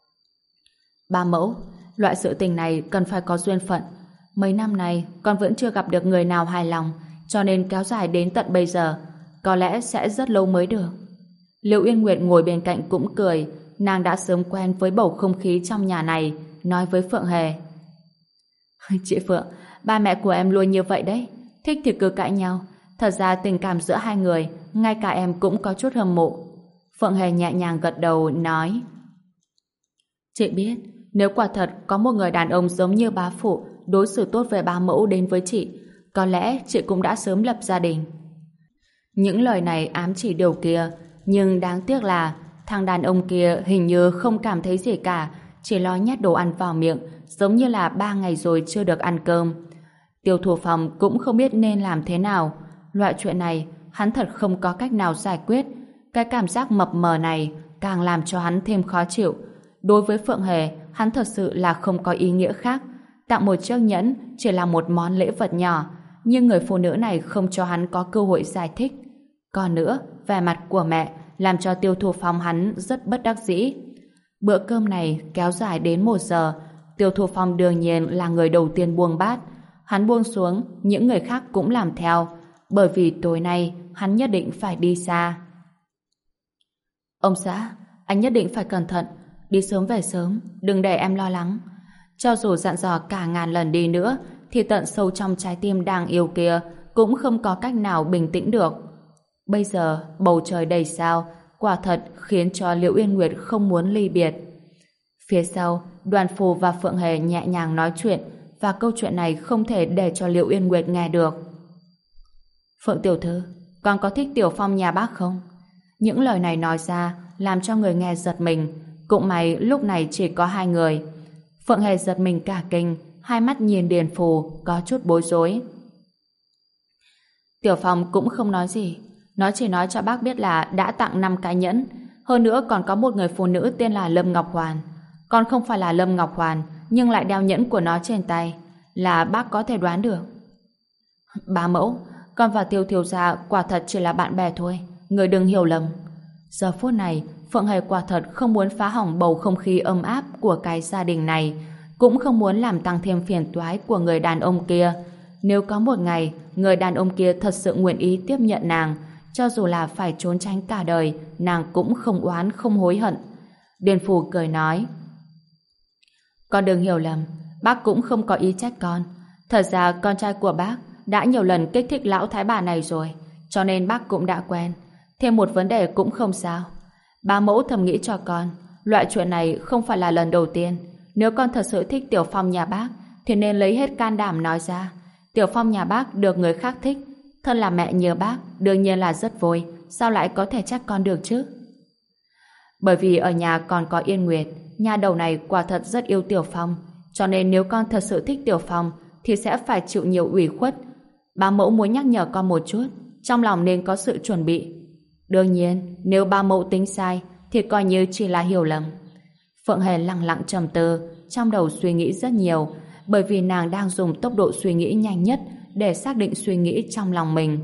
Ba mẫu, loại sự tình này cần phải có duyên phận. Mấy năm nay con vẫn chưa gặp được người nào hài lòng, cho nên kéo dài đến tận bây giờ, có lẽ sẽ rất lâu mới được. Liệu Yên Nguyệt ngồi bên cạnh cũng cười, nàng đã sớm quen với bầu không khí trong nhà này, nói với Phượng Hề. Chị Phượng, ba mẹ của em luôn như vậy đấy, thích thì cứ cãi nhau. Thật ra tình cảm giữa hai người, ngay cả em cũng có chút hâm mộ. Phượng Hề nhẹ nhàng gật đầu, nói. Chị biết, nếu quả thật có một người đàn ông giống như bá phụ, đối xử tốt về bá mẫu đến với chị, có lẽ chị cũng đã sớm lập gia đình. Những lời này ám chỉ điều kia, nhưng đáng tiếc là thằng đàn ông kia hình như không cảm thấy gì cả, chỉ lo nhét đồ ăn vào miệng, giống như là 3 ngày rồi chưa được ăn cơm. Tiêu Thu Phong cũng không biết nên làm thế nào. Loại chuyện này, hắn thật không có cách nào giải quyết. Cái cảm giác mập mờ này càng làm cho hắn thêm khó chịu. Đối với Phượng Hề, hắn thật sự là không có ý nghĩa khác. Tặng một chiếc nhẫn chỉ là một món lễ vật nhỏ, nhưng người phụ nữ này không cho hắn có cơ hội giải thích. Còn nữa, vẻ mặt của mẹ làm cho Tiêu Thu Phong hắn rất bất đắc dĩ. Bữa cơm này kéo dài đến 1 giờ. Tiêu Thu Phong đương nhiên là người đầu tiên buông bát. Hắn buông xuống, những người khác cũng làm theo, bởi vì tối nay hắn nhất định phải đi xa. Ông xã, anh nhất định phải cẩn thận, đi sớm về sớm, đừng để em lo lắng. Cho dù dặn dò cả ngàn lần đi nữa, thì tận sâu trong trái tim đang yêu kia cũng không có cách nào bình tĩnh được. Bây giờ, bầu trời đầy sao, quả thật khiến cho Liễu Yên Nguyệt không muốn ly biệt. Phía sau, Đoàn Phù và Phượng Hề nhẹ nhàng nói chuyện, và câu chuyện này không thể để cho Liễu Yên Nguyệt nghe được. Phượng tiểu thư, con có thích Tiểu Phong nhà bác không? Những lời này nói ra làm cho người nghe giật mình. Cũng may lúc này chỉ có 2 người. Phượng Hề giật mình cả kinh, hai mắt nhìn Điền Phù có chút bối rối. Tiểu Phong cũng không nói gì, nó chỉ nói cho bác biết là đã tặng 5 cái nhẫn, hơn nữa còn có một người phụ nữ tên là Lâm Ngọc Hoàn. Con không phải là Lâm Ngọc Hoàn, nhưng lại đeo nhẫn của nó trên tay, là bác có thể đoán được. Bá mẫu, con và Tiêu thiếu gia quả thật chỉ là bạn bè thôi, người đừng hiểu lầm. Giờ phút này, Phượng Hề quả thật không muốn phá hỏng bầu không khí ấm áp của cái gia đình này, cũng không muốn làm tăng thêm phiền toái của người đàn ông kia. Nếu có một ngày, người đàn ông kia thật sự nguyện ý tiếp nhận nàng, cho dù là phải trốn tránh cả đời, nàng cũng không oán không hối hận. Điền Phủ cười nói: Con đừng hiểu lầm, bác cũng không có ý trách con. Thật ra con trai của bác đã nhiều lần kích thích lão thái bà này rồi, cho nên bác cũng đã quen. Thêm một vấn đề cũng không sao. Bá mẫu thầm nghĩ cho con, loại chuyện này không phải là lần đầu tiên. Nếu con thật sự thích Tiểu Phong nhà bác, thì nên lấy hết can đảm nói ra. Tiểu Phong nhà bác được người khác thích, thân là mẹ như bác, đương nhiên là rất vui. Sao lại có thể trách con được chứ? Bởi vì ở nhà còn có Yên Nguyệt, nhà đầu này quả thật rất yêu Tiểu Phong, cho nên nếu con thật sự thích Tiểu Phong thì sẽ phải chịu nhiều ủy khuất. Bá mẫu muốn nhắc nhở con một chút, trong lòng nên có sự chuẩn bị. Đương nhiên, nếu bá mẫu tính sai thì coi như chỉ là hiểu lầm. Phượng Hề lặng lặng trầm tư, trong đầu suy nghĩ rất nhiều, bởi vì nàng đang dùng tốc độ suy nghĩ nhanh nhất để xác định suy nghĩ trong lòng mình.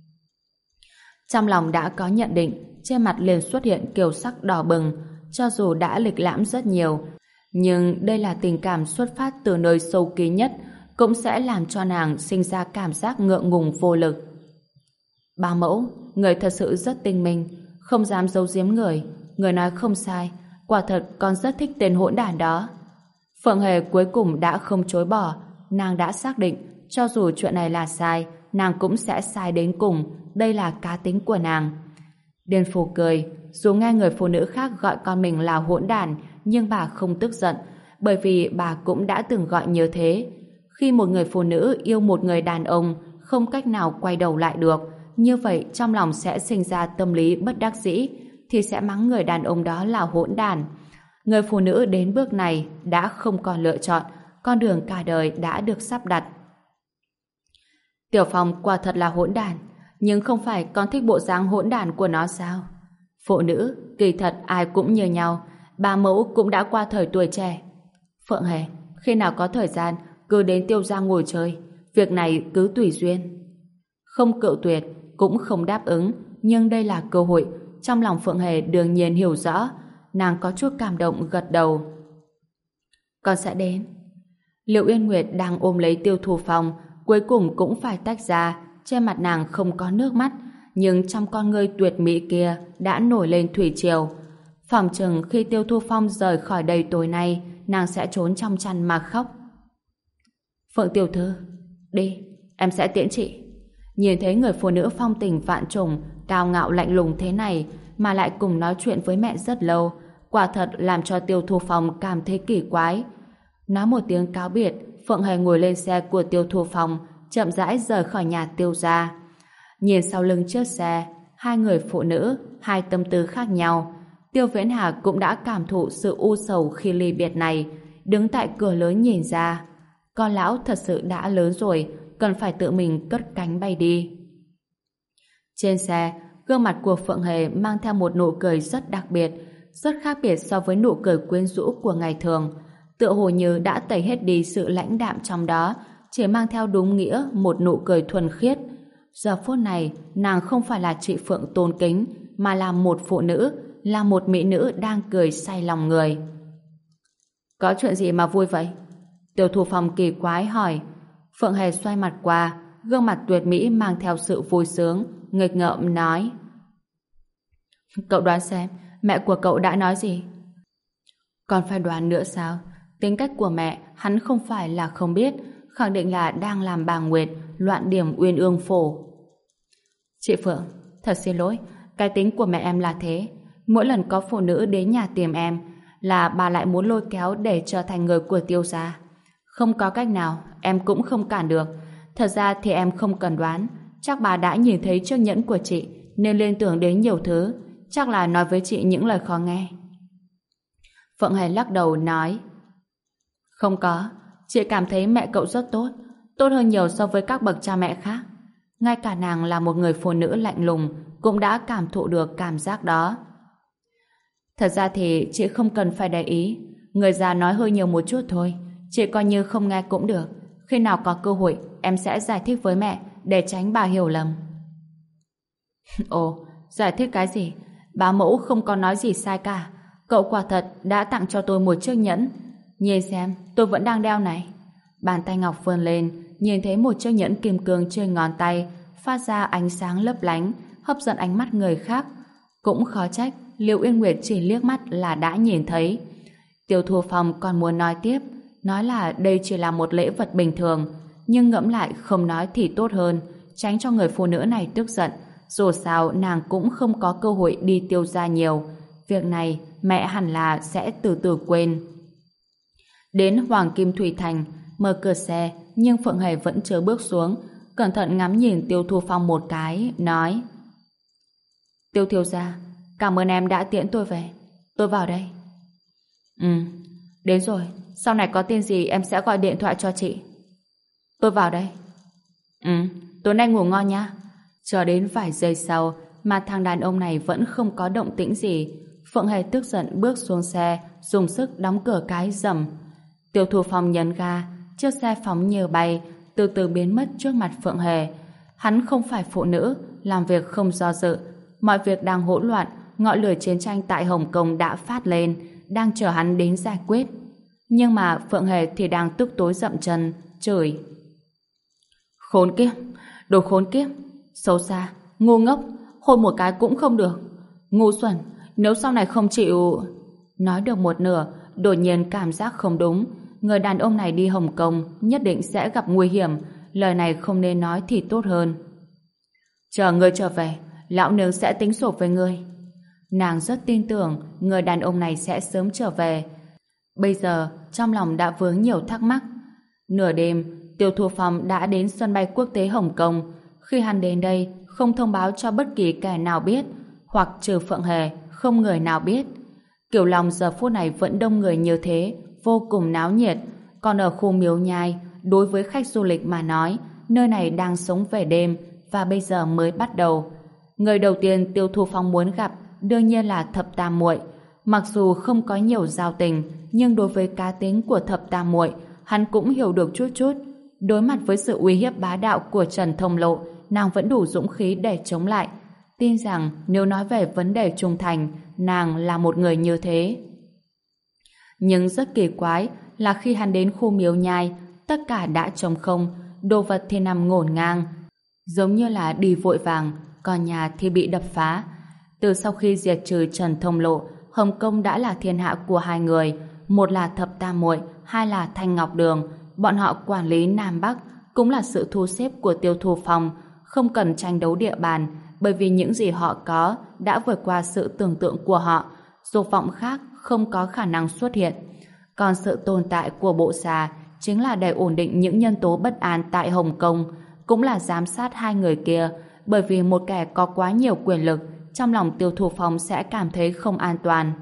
Trong lòng đã có nhận định, trên mặt liền xuất hiện kiều sắc đỏ bừng, cho dù đã lịch lãm rất nhiều, nhưng đây là tình cảm xuất phát từ nơi sâu kín nhất, cũng sẽ làm cho nàng sinh ra cảm giác ngượng ngùng vô lực. Bá mẫu, người thật sự rất tinh minh, không dám giấu giếm người. Người nói không sai, quả thật con rất thích tên hỗn đản đó. Phượng Hề cuối cùng đã không chối bỏ, nàng đã xác định, cho dù chuyện này là sai, nàng cũng sẽ sai đến cùng, đây là cá tính của nàng. Điền Phủ cười, dù nghe người phụ nữ khác gọi con mình là hỗn đản, nhưng bà không tức giận, bởi vì bà cũng đã từng gọi như thế. Khi một người phụ nữ yêu một người đàn ông, không cách nào quay đầu lại được, như vậy trong lòng sẽ sinh ra tâm lý bất đắc dĩ, thì sẽ mắng người đàn ông đó là hỗn đản. Người phụ nữ đến bước này đã không còn lựa chọn, con đường cả đời đã được sắp đặt. Tiểu Phong quả thật là hỗn đản, nhưng không phải con thích bộ dáng hỗn đản của nó sao? Phụ nữ, kỳ thật ai cũng như nhau, bà mẫu cũng đã qua thời tuổi trẻ. Phượng Hề, khi nào có thời gian, cứ đến Tiêu gia ngồi chơi, việc này cứ tùy duyên. Không cự tuyệt, cũng không đáp ứng, nhưng đây là cơ hội, trong lòng Phượng Hề đương nhiên hiểu rõ, nàng có chút cảm động gật đầu. Con sẽ đến. Liệu Yên Nguyệt đang ôm lấy Tiêu Thu Phong, cuối cùng cũng phải tách ra, trên mặt nàng không có nước mắt, nhưng trong con ngươi tuyệt mỹ kia đã nổi lên thủy triều. Phỏng chừng khi Tiêu Thu Phong rời khỏi đây tối nay, nàng sẽ trốn trong chăn mà khóc. Phượng tiểu thư, đi, em sẽ tiễn chị. Nhìn thấy người phụ nữ phong tình vạn trùng, cao ngạo lạnh lùng thế này, mà lại cùng nói chuyện với mẹ rất lâu, quả thật làm cho Tiêu Thu Phong cảm thấy kỳ quái. Nói một tiếng cáo biệt, Phượng Hề ngồi lên xe của Tiêu Thu Phong, chậm rãi rời khỏi nhà Tiêu gia. Nhìn sau lưng chiếc xe, hai người phụ nữ, hai tâm tư khác nhau. Tiêu Viễn Hà cũng đã cảm thụ sự u sầu khi ly biệt này, đứng tại cửa lớn nhìn ra. Con lão thật sự đã lớn rồi, cần phải tự mình cất cánh bay đi. Trên xe, gương mặt của Phượng Hề mang theo một nụ cười rất đặc biệt, rất khác biệt so với nụ cười quyến rũ của ngày thường. Tựa hồ như đã tẩy hết đi sự lãnh đạm trong đó, chỉ mang theo đúng nghĩa một nụ cười thuần khiết. Giờ phút này, nàng không phải là chị Phượng tôn kính, mà là một phụ nữ, là một mỹ nữ đang cười say lòng người. Có chuyện gì mà vui vậy? Tiêu Thu Phong kỳ quái hỏi. Phượng Hề xoay mặt qua, gương mặt tuyệt mỹ mang theo sự vui sướng, nghịch ngợm nói. Cậu đoán xem, mẹ của cậu đã nói gì? Còn phải đoán nữa sao? Tính cách của mẹ, hắn không phải là không biết, khẳng định là đang làm bà Nguyệt loạn điểm Uyên Ương Phổ. Chị Phượng, thật xin lỗi, cái tính của mẹ em là thế. Mỗi lần có phụ nữ đến nhà tìm em, là bà lại muốn lôi kéo để trở thành người của Tiêu gia. Không có cách nào, em cũng không cản được. Thật ra thì em không cần đoán, chắc bà đã nhìn thấy chiếc nhẫn của chị, nên liên tưởng đến nhiều thứ, chắc là nói với chị những lời khó nghe. Phượng Hề lắc đầu nói. Không có, chị cảm thấy mẹ cậu rất tốt, tốt hơn nhiều so với các bậc cha mẹ khác. Ngay cả nàng là một người phụ nữ lạnh lùng cũng đã cảm thụ được cảm giác đó. Thật ra thì chị không cần phải để ý, người già nói hơi nhiều một chút thôi, chị coi như không nghe cũng được. Khi nào có cơ hội em sẽ giải thích với mẹ để tránh bà hiểu lầm. Ồ, giải thích cái gì? bá mẫu không có nói gì sai cả. Cậu quả thật đã tặng cho tôi một chiếc nhẫn. Nhìn xem, tôi vẫn đang đeo này. Bàn tay ngọc vươn lên, nhìn thấy một chiếc nhẫn kim cương trên ngón tay, phát ra ánh sáng lấp lánh, hấp dẫn ánh mắt người khác. Cũng khó trách, Liễu Uyên Nguyệt chỉ liếc mắt là đã nhìn thấy. Tiêu Thu Phong còn muốn nói tiếp, nói là đây chỉ là một lễ vật bình thường, nhưng ngẫm lại không nói thì tốt hơn, tránh cho người phụ nữ này tức giận. Dù sao nàng cũng không có cơ hội đi tiêu gia nhiều. Việc này mẹ hẳn là sẽ từ từ quên. Đến Hoàng Kim Thủy Thành, mở cửa xe, nhưng Phượng Hề vẫn chưa bước xuống, cẩn thận ngắm nhìn Tiêu Thu Phong một cái, nói: Tiêu thiếu gia, cảm ơn em đã tiễn tôi về. Tôi vào đây. Đến rồi, sau này có tin gì em sẽ gọi điện thoại cho chị. Tôi vào đây. Tối nay ngủ ngon nha. Chờ đến vài giây sau mà thằng đàn ông này vẫn không có động tĩnh gì. Phượng Hề tức giận bước xuống xe, dùng sức đóng cửa cái rầm. Tiêu Thu Phong nhấn ga, chiếc xe phóng như bay, từ từ biến mất trước mặt Phượng Hề. Hắn không phải phụ nữ, làm việc không do dự. Mọi việc đang hỗn loạn, ngọn lửa chiến tranh tại Hồng Kông đã phát lên, đang chờ hắn đến giải quyết. Nhưng mà Phượng Hề thì đang tức tối dậm chân, chửi: Khốn kiếp, đồ khốn kiếp, xấu xa, ngu ngốc, hôn một cái cũng không được. Ngu xuẩn, nếu sau này không chịu... Nói được một nửa, đột nhiên cảm giác không đúng. Người đàn ông này đi Hồng Kông nhất định sẽ gặp nguy hiểm. Lời này không nên nói thì tốt hơn. Chờ ngươi trở về, lão nương sẽ tính sổ với ngươi. Nàng rất tin tưởng người đàn ông này sẽ sớm trở về. Bây giờ trong lòng đã vướng nhiều thắc mắc. Nửa đêm, Tiêu Thu Phong đã đến sân bay quốc tế Hồng Kông. Khi hắn đến đây, không thông báo cho bất kỳ kẻ nào biết, hoặc trừ Phượng Hề, không người nào biết. Kiểu Long giờ phút này vẫn đông người như thế, vô cùng náo nhiệt. Còn ở khu Miếu Nhai, đối với khách du lịch mà nói, nơi này đang sống về đêm và bây giờ mới bắt đầu. Người đầu tiên Tiêu Thu Phong muốn gặp đương nhiên là Thập Tam Muội. Mặc dù không có nhiều giao tình, nhưng đối với cá tính của Thập Tam Muội, hắn cũng hiểu được chút chút. Đối mặt với sự uy hiếp bá đạo của Trần Thông Lộ, nàng vẫn đủ dũng khí để chống lại. Tin rằng nếu nói về vấn đề trung thành, nàng là một người như thế. Nhưng rất kỳ quái là khi hắn đến khu Miếu Nhai, tất cả đã trống không, đồ vật thì nằm ngổn ngang, giống như là đi vội vàng, còn nhà thì bị đập phá. Từ sau khi diệt trừ Trần Thông Lộ, Hồng Kông đã là thiên hạ của hai người, một là Thập Tam Muội, hai là Thanh Ngọc Đường. Bọn họ quản lý Nam Bắc, cũng là sự thu xếp của Tiêu Thu Phong, không cần tranh đấu địa bàn, bởi vì những gì họ có đã vượt qua sự tưởng tượng của họ, dục vọng khác không có khả năng xuất hiện. Còn sự tồn tại của bộ xà chính là để ổn định những nhân tố bất an tại Hồng Kông, cũng là giám sát hai người kia, bởi vì một kẻ có quá nhiều quyền lực, trong lòng Tiêu Thu Phong sẽ cảm thấy không an toàn.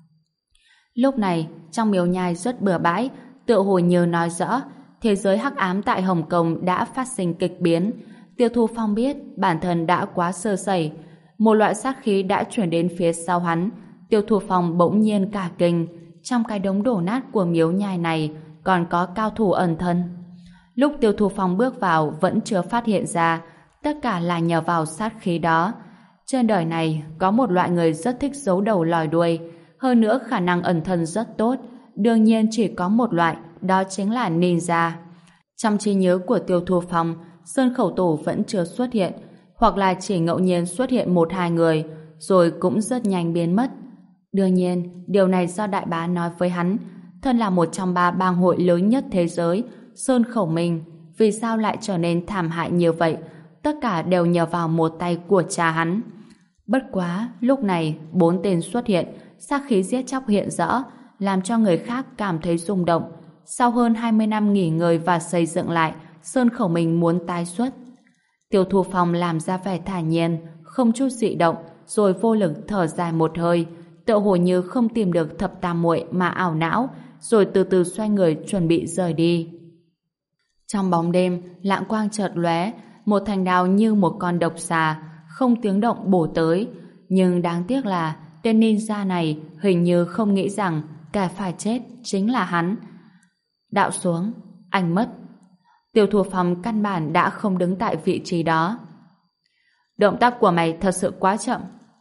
Lúc này, trong Miếu Nhai rất bừa bãi, tựa hồ như nói rõ, thế giới hắc ám tại Hồng Kông đã phát sinh kịch biến. Tiêu Thu Phong biết bản thân đã quá sơ sẩy. Một loại sát khí đã chuyển đến phía sau hắn. Tiêu Thu Phong bỗng nhiên cả kinh. Trong cái đống đổ nát của Miếu Nhai này còn có cao thủ ẩn thân. Lúc Tiêu Thu Phong bước vào vẫn chưa phát hiện ra, tất cả là nhờ vào sát khí đó. Trên đời này có một loại người rất thích giấu đầu lòi đuôi, hơn nữa khả năng ẩn thân rất tốt. Đương nhiên chỉ có một loại, đó chính là ninja. Trong trí nhớ của Tiêu Thu Phong, Sơn Khẩu Tổ vẫn chưa xuất hiện, hoặc là chỉ ngẫu nhiên xuất hiện một hai người, rồi cũng rất nhanh biến mất. Đương nhiên, điều này do đại bá nói với hắn. Thân là một trong ba bang hội lớn nhất thế giới, Sơn Khẩu Minh, vì sao lại trở nên thảm hại như vậy? Tất cả đều nhờ vào một tay của cha hắn. Bất quá, lúc này, 4 tên xuất hiện, sát khí giết chóc hiện rõ, làm cho người khác cảm thấy rung động. Sau hơn 20 năm nghỉ ngơi và xây dựng lại, Sơn Khẩu Minh muốn tái xuất. Tiêu Thu Phong làm ra vẻ thản nhiên, không chút dị động, rồi vô lực thở dài một hơi, tựa hồ như không tìm được Thập Tam Muội mà ảo não, rồi từ từ xoay người chuẩn bị rời đi. Trong bóng đêm, lạng quang chợt lóe, một thanh đao như một con độc xà, không tiếng động bổ tới. Nhưng đáng tiếc là tên ninja này hình như không nghĩ rằng kẻ phải chết chính là hắn. Đạo xuống, anh mất. Tiêu Thu Phong căn bản đã không đứng tại vị trí đó. Động tác của mày thật sự quá chậm.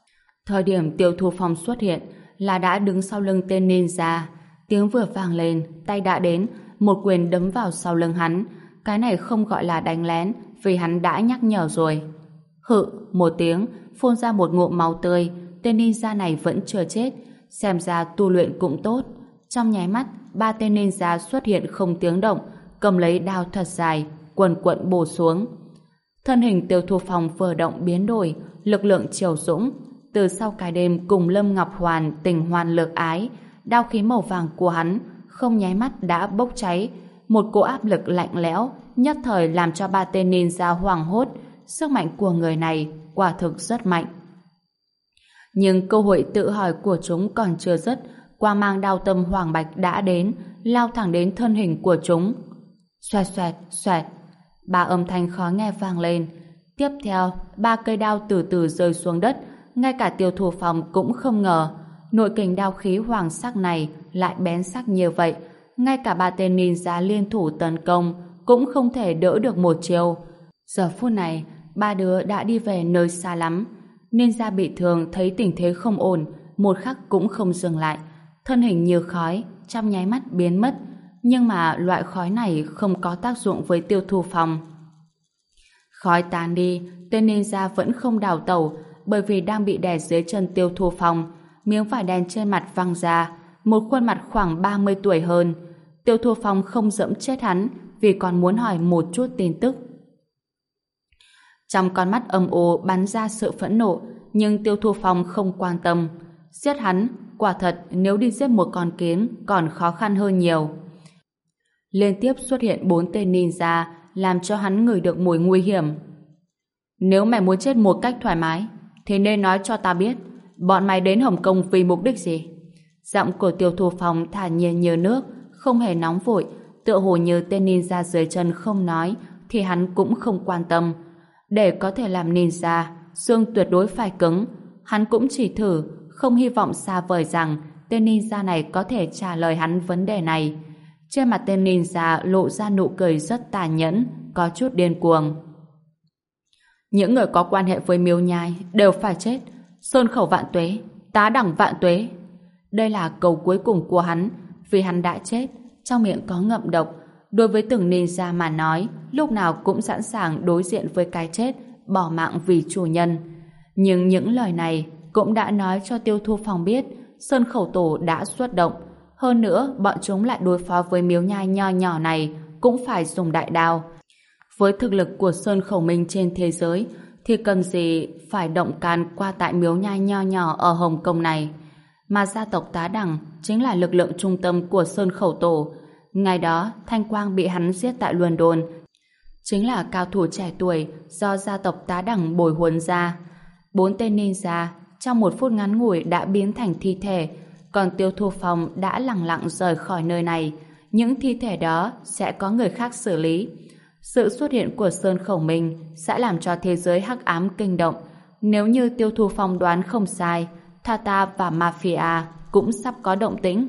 Thời điểm Tiêu Thu Phong xuất hiện là đã đứng sau lưng tên ninja. Tiếng vừa vang lên, tay đã đến, một quyền đấm vào sau lưng hắn. Cái này không gọi là đánh lén, vì hắn đã nhắc nhở rồi. Hự, một tiếng, phun ra một ngụm máu tươi. Tên ninja này vẫn chưa chết, xem ra tu luyện cũng tốt. Trong nháy mắt, ba tên ninja xuất hiện không tiếng động, cầm lấy đao thật dài, quần quận bổ xuống. Thân hình Tiêu Thu Phong vừa động biến đổi, lực lượng chiều dũng. Từ sau cái đêm cùng Lâm Ngọc Hoàn tình hoan lược ái, đao khí màu vàng của hắn không nháy mắt đã bốc cháy. Một cỗ áp lực lạnh lẽo nhất thời làm cho ba tên ninja hoảng hốt. Sức mạnh của người này quả thực rất mạnh. Nhưng cơ hội tự hỏi của chúng còn chưa dứt, quang mang đao tâm hoàng bạch đã đến, lao thẳng đến thân hình của chúng. Xoẹt xoẹt xoẹt, ba âm thanh khó nghe vang lên. Tiếp theo, ba cây đao từ từ rơi xuống đất. Ngay cả Tiêu Thu Phong cũng không ngờ nội kình đao khí hoàng sắc này lại bén sắc như vậy. Ngay cả ba tên ninja liên thủ tấn công cũng không thể đỡ được một chiêu. Giờ phút này, ba đứa đã đi về nơi xa lắm. Ninja bị thương thấy tình thế không ổn, một khắc cũng không dừng lại. Thân hình như khói, trong nháy mắt biến mất. Nhưng mà loại khói này không có tác dụng với Tiêu Thu Phong. Khói tàn đi, tên ninja vẫn không đào tẩu, bởi vì đang bị đè dưới chân Tiêu Thu Phong. Miếng vải đen trên mặt văng ra, một khuôn mặt khoảng 30 tuổi hơn. Tiêu Thu Phong không dẫm chết hắn vì còn muốn hỏi một chút tin tức. Trong con mắt âm u bắn ra sự phẫn nộ, nhưng Tiêu Thu Phong không quan tâm. Giết hắn, quả thật nếu đi giết một con kiến còn khó khăn hơn nhiều. Liên tiếp xuất hiện 4 tên ninja làm cho hắn ngửi được mùi nguy hiểm. Nếu mày muốn chết một cách thoải mái thì nên nói cho ta biết bọn mày đến Hồng Kông vì mục đích gì. Giọng của Tiêu Thu Phong thản nhiên như nước, không hề nóng vội, tựa hồ như tên ninja dưới chân không nói thì hắn cũng không quan tâm. Để có thể làm ninja, xương tuyệt đối phải cứng. Hắn cũng chỉ thử, không hy vọng xa vời rằng tên ninja này có thể trả lời hắn vấn đề này. Trên mặt tên ninja lộ ra nụ cười rất tàn nhẫn, có chút điên cuồng. Những người có quan hệ với Miêu Nhai đều phải chết. Sơn khẩu vạn tuế, tá đẳng vạn tuế. Đây là câu cuối cùng của hắn, vì hắn đã chết, trong miệng có ngậm độc. Đối với từng ninja mà nói, lúc nào cũng sẵn sàng đối diện với cái chết, bỏ mạng vì chủ nhân. Nhưng những lời này cũng đã nói cho Tiêu Thu Phong biết Sơn Khẩu Tổ đã xuất động. Hơn nữa, bọn chúng lại đối phó với Miếu Nhai nho nhỏ này cũng phải dùng đại đao. Với thực lực của Sơn Khẩu Minh trên thế giới thì cần gì phải động can qua tại Miếu Nhai nho nhỏ ở Hồng Kông này. Mà gia tộc Tá Đẳng chính là lực lượng trung tâm của Sơn Khẩu Tổ. Ngày đó, Thanh Quang bị hắn giết tại London chính là cao thủ trẻ tuổi do gia tộc Tá Đẳng bồi huấn ra. 4 tên ninja trong một phút ngắn ngủi đã biến thành thi thể, còn Tiêu Thu Phong đã lẳng lặng rời khỏi nơi này. Những thi thể đó sẽ có người khác xử lý. Sự xuất hiện của Sơn Khẩu Minh sẽ làm cho thế giới hắc ám kinh động. Nếu như Tiêu Thu Phong đoán không sai, Thata và Mafia cũng sắp có động tĩnh.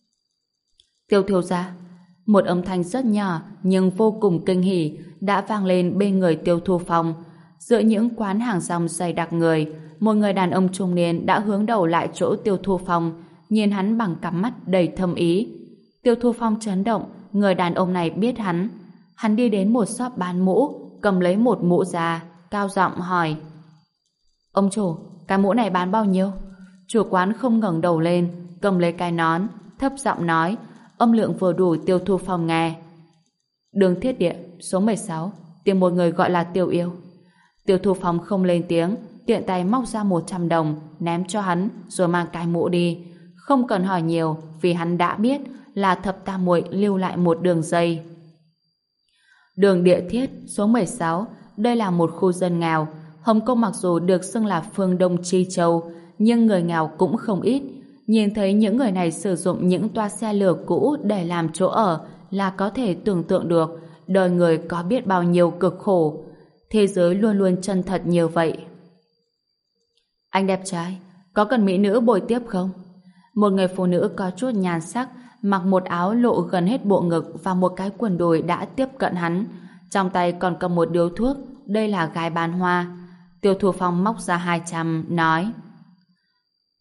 Tiêu thiếu gia, một âm thanh rất nhỏ nhưng vô cùng kinh hỉ đã vang lên bên người Tiêu Thu Phong. Giữa những quán hàng rong dày đặc người, một người đàn ông trung niên đã hướng đầu lại chỗ Tiêu Thu Phong, nhìn hắn bằng cặp mắt đầy thâm ý. Tiêu Thu Phong chấn động, người đàn ông này biết hắn. Hắn đi đến một shop bán mũ, cầm lấy một mũ ra, cao giọng hỏi: Ông chủ, cái mũ này bán bao nhiêu? Chủ quán không ngẩng đầu lên, cầm lấy cái nón, thấp giọng nói, âm lượng vừa đủ Tiêu Thu Phong nghe. Đường Thiết Địa, số 16, tìm một người gọi là Tiêu Yêu. Tiêu Thu Phong không lên tiếng, tiện tay móc ra 100 đồng, ném cho hắn, rồi mang cái mũ đi. Không cần hỏi nhiều, vì hắn đã biết là Thập Tam Muội lưu lại một đường dây. Đường Địa Thiết, số 16, đây là một khu dân nghèo. Hồng Kông mặc dù được xưng là phương Đông Chi Châu, nhưng người nghèo cũng không ít. Nhìn thấy những người này sử dụng những toa xe lửa cũ để làm chỗ ở là có thể tưởng tượng được đời người có biết bao nhiêu cực khổ. Thế giới luôn luôn chân thật như vậy. Anh đẹp trai, có cần mỹ nữ bồi tiếp không? Một người phụ nữ có chút nhan sắc, mặc một áo lộ gần hết bộ ngực và một cái quần đùi đã tiếp cận hắn. Trong tay còn cầm một điếu thuốc, đây là gái bán hoa. Tiêu Thu Phong móc ra 200, nói: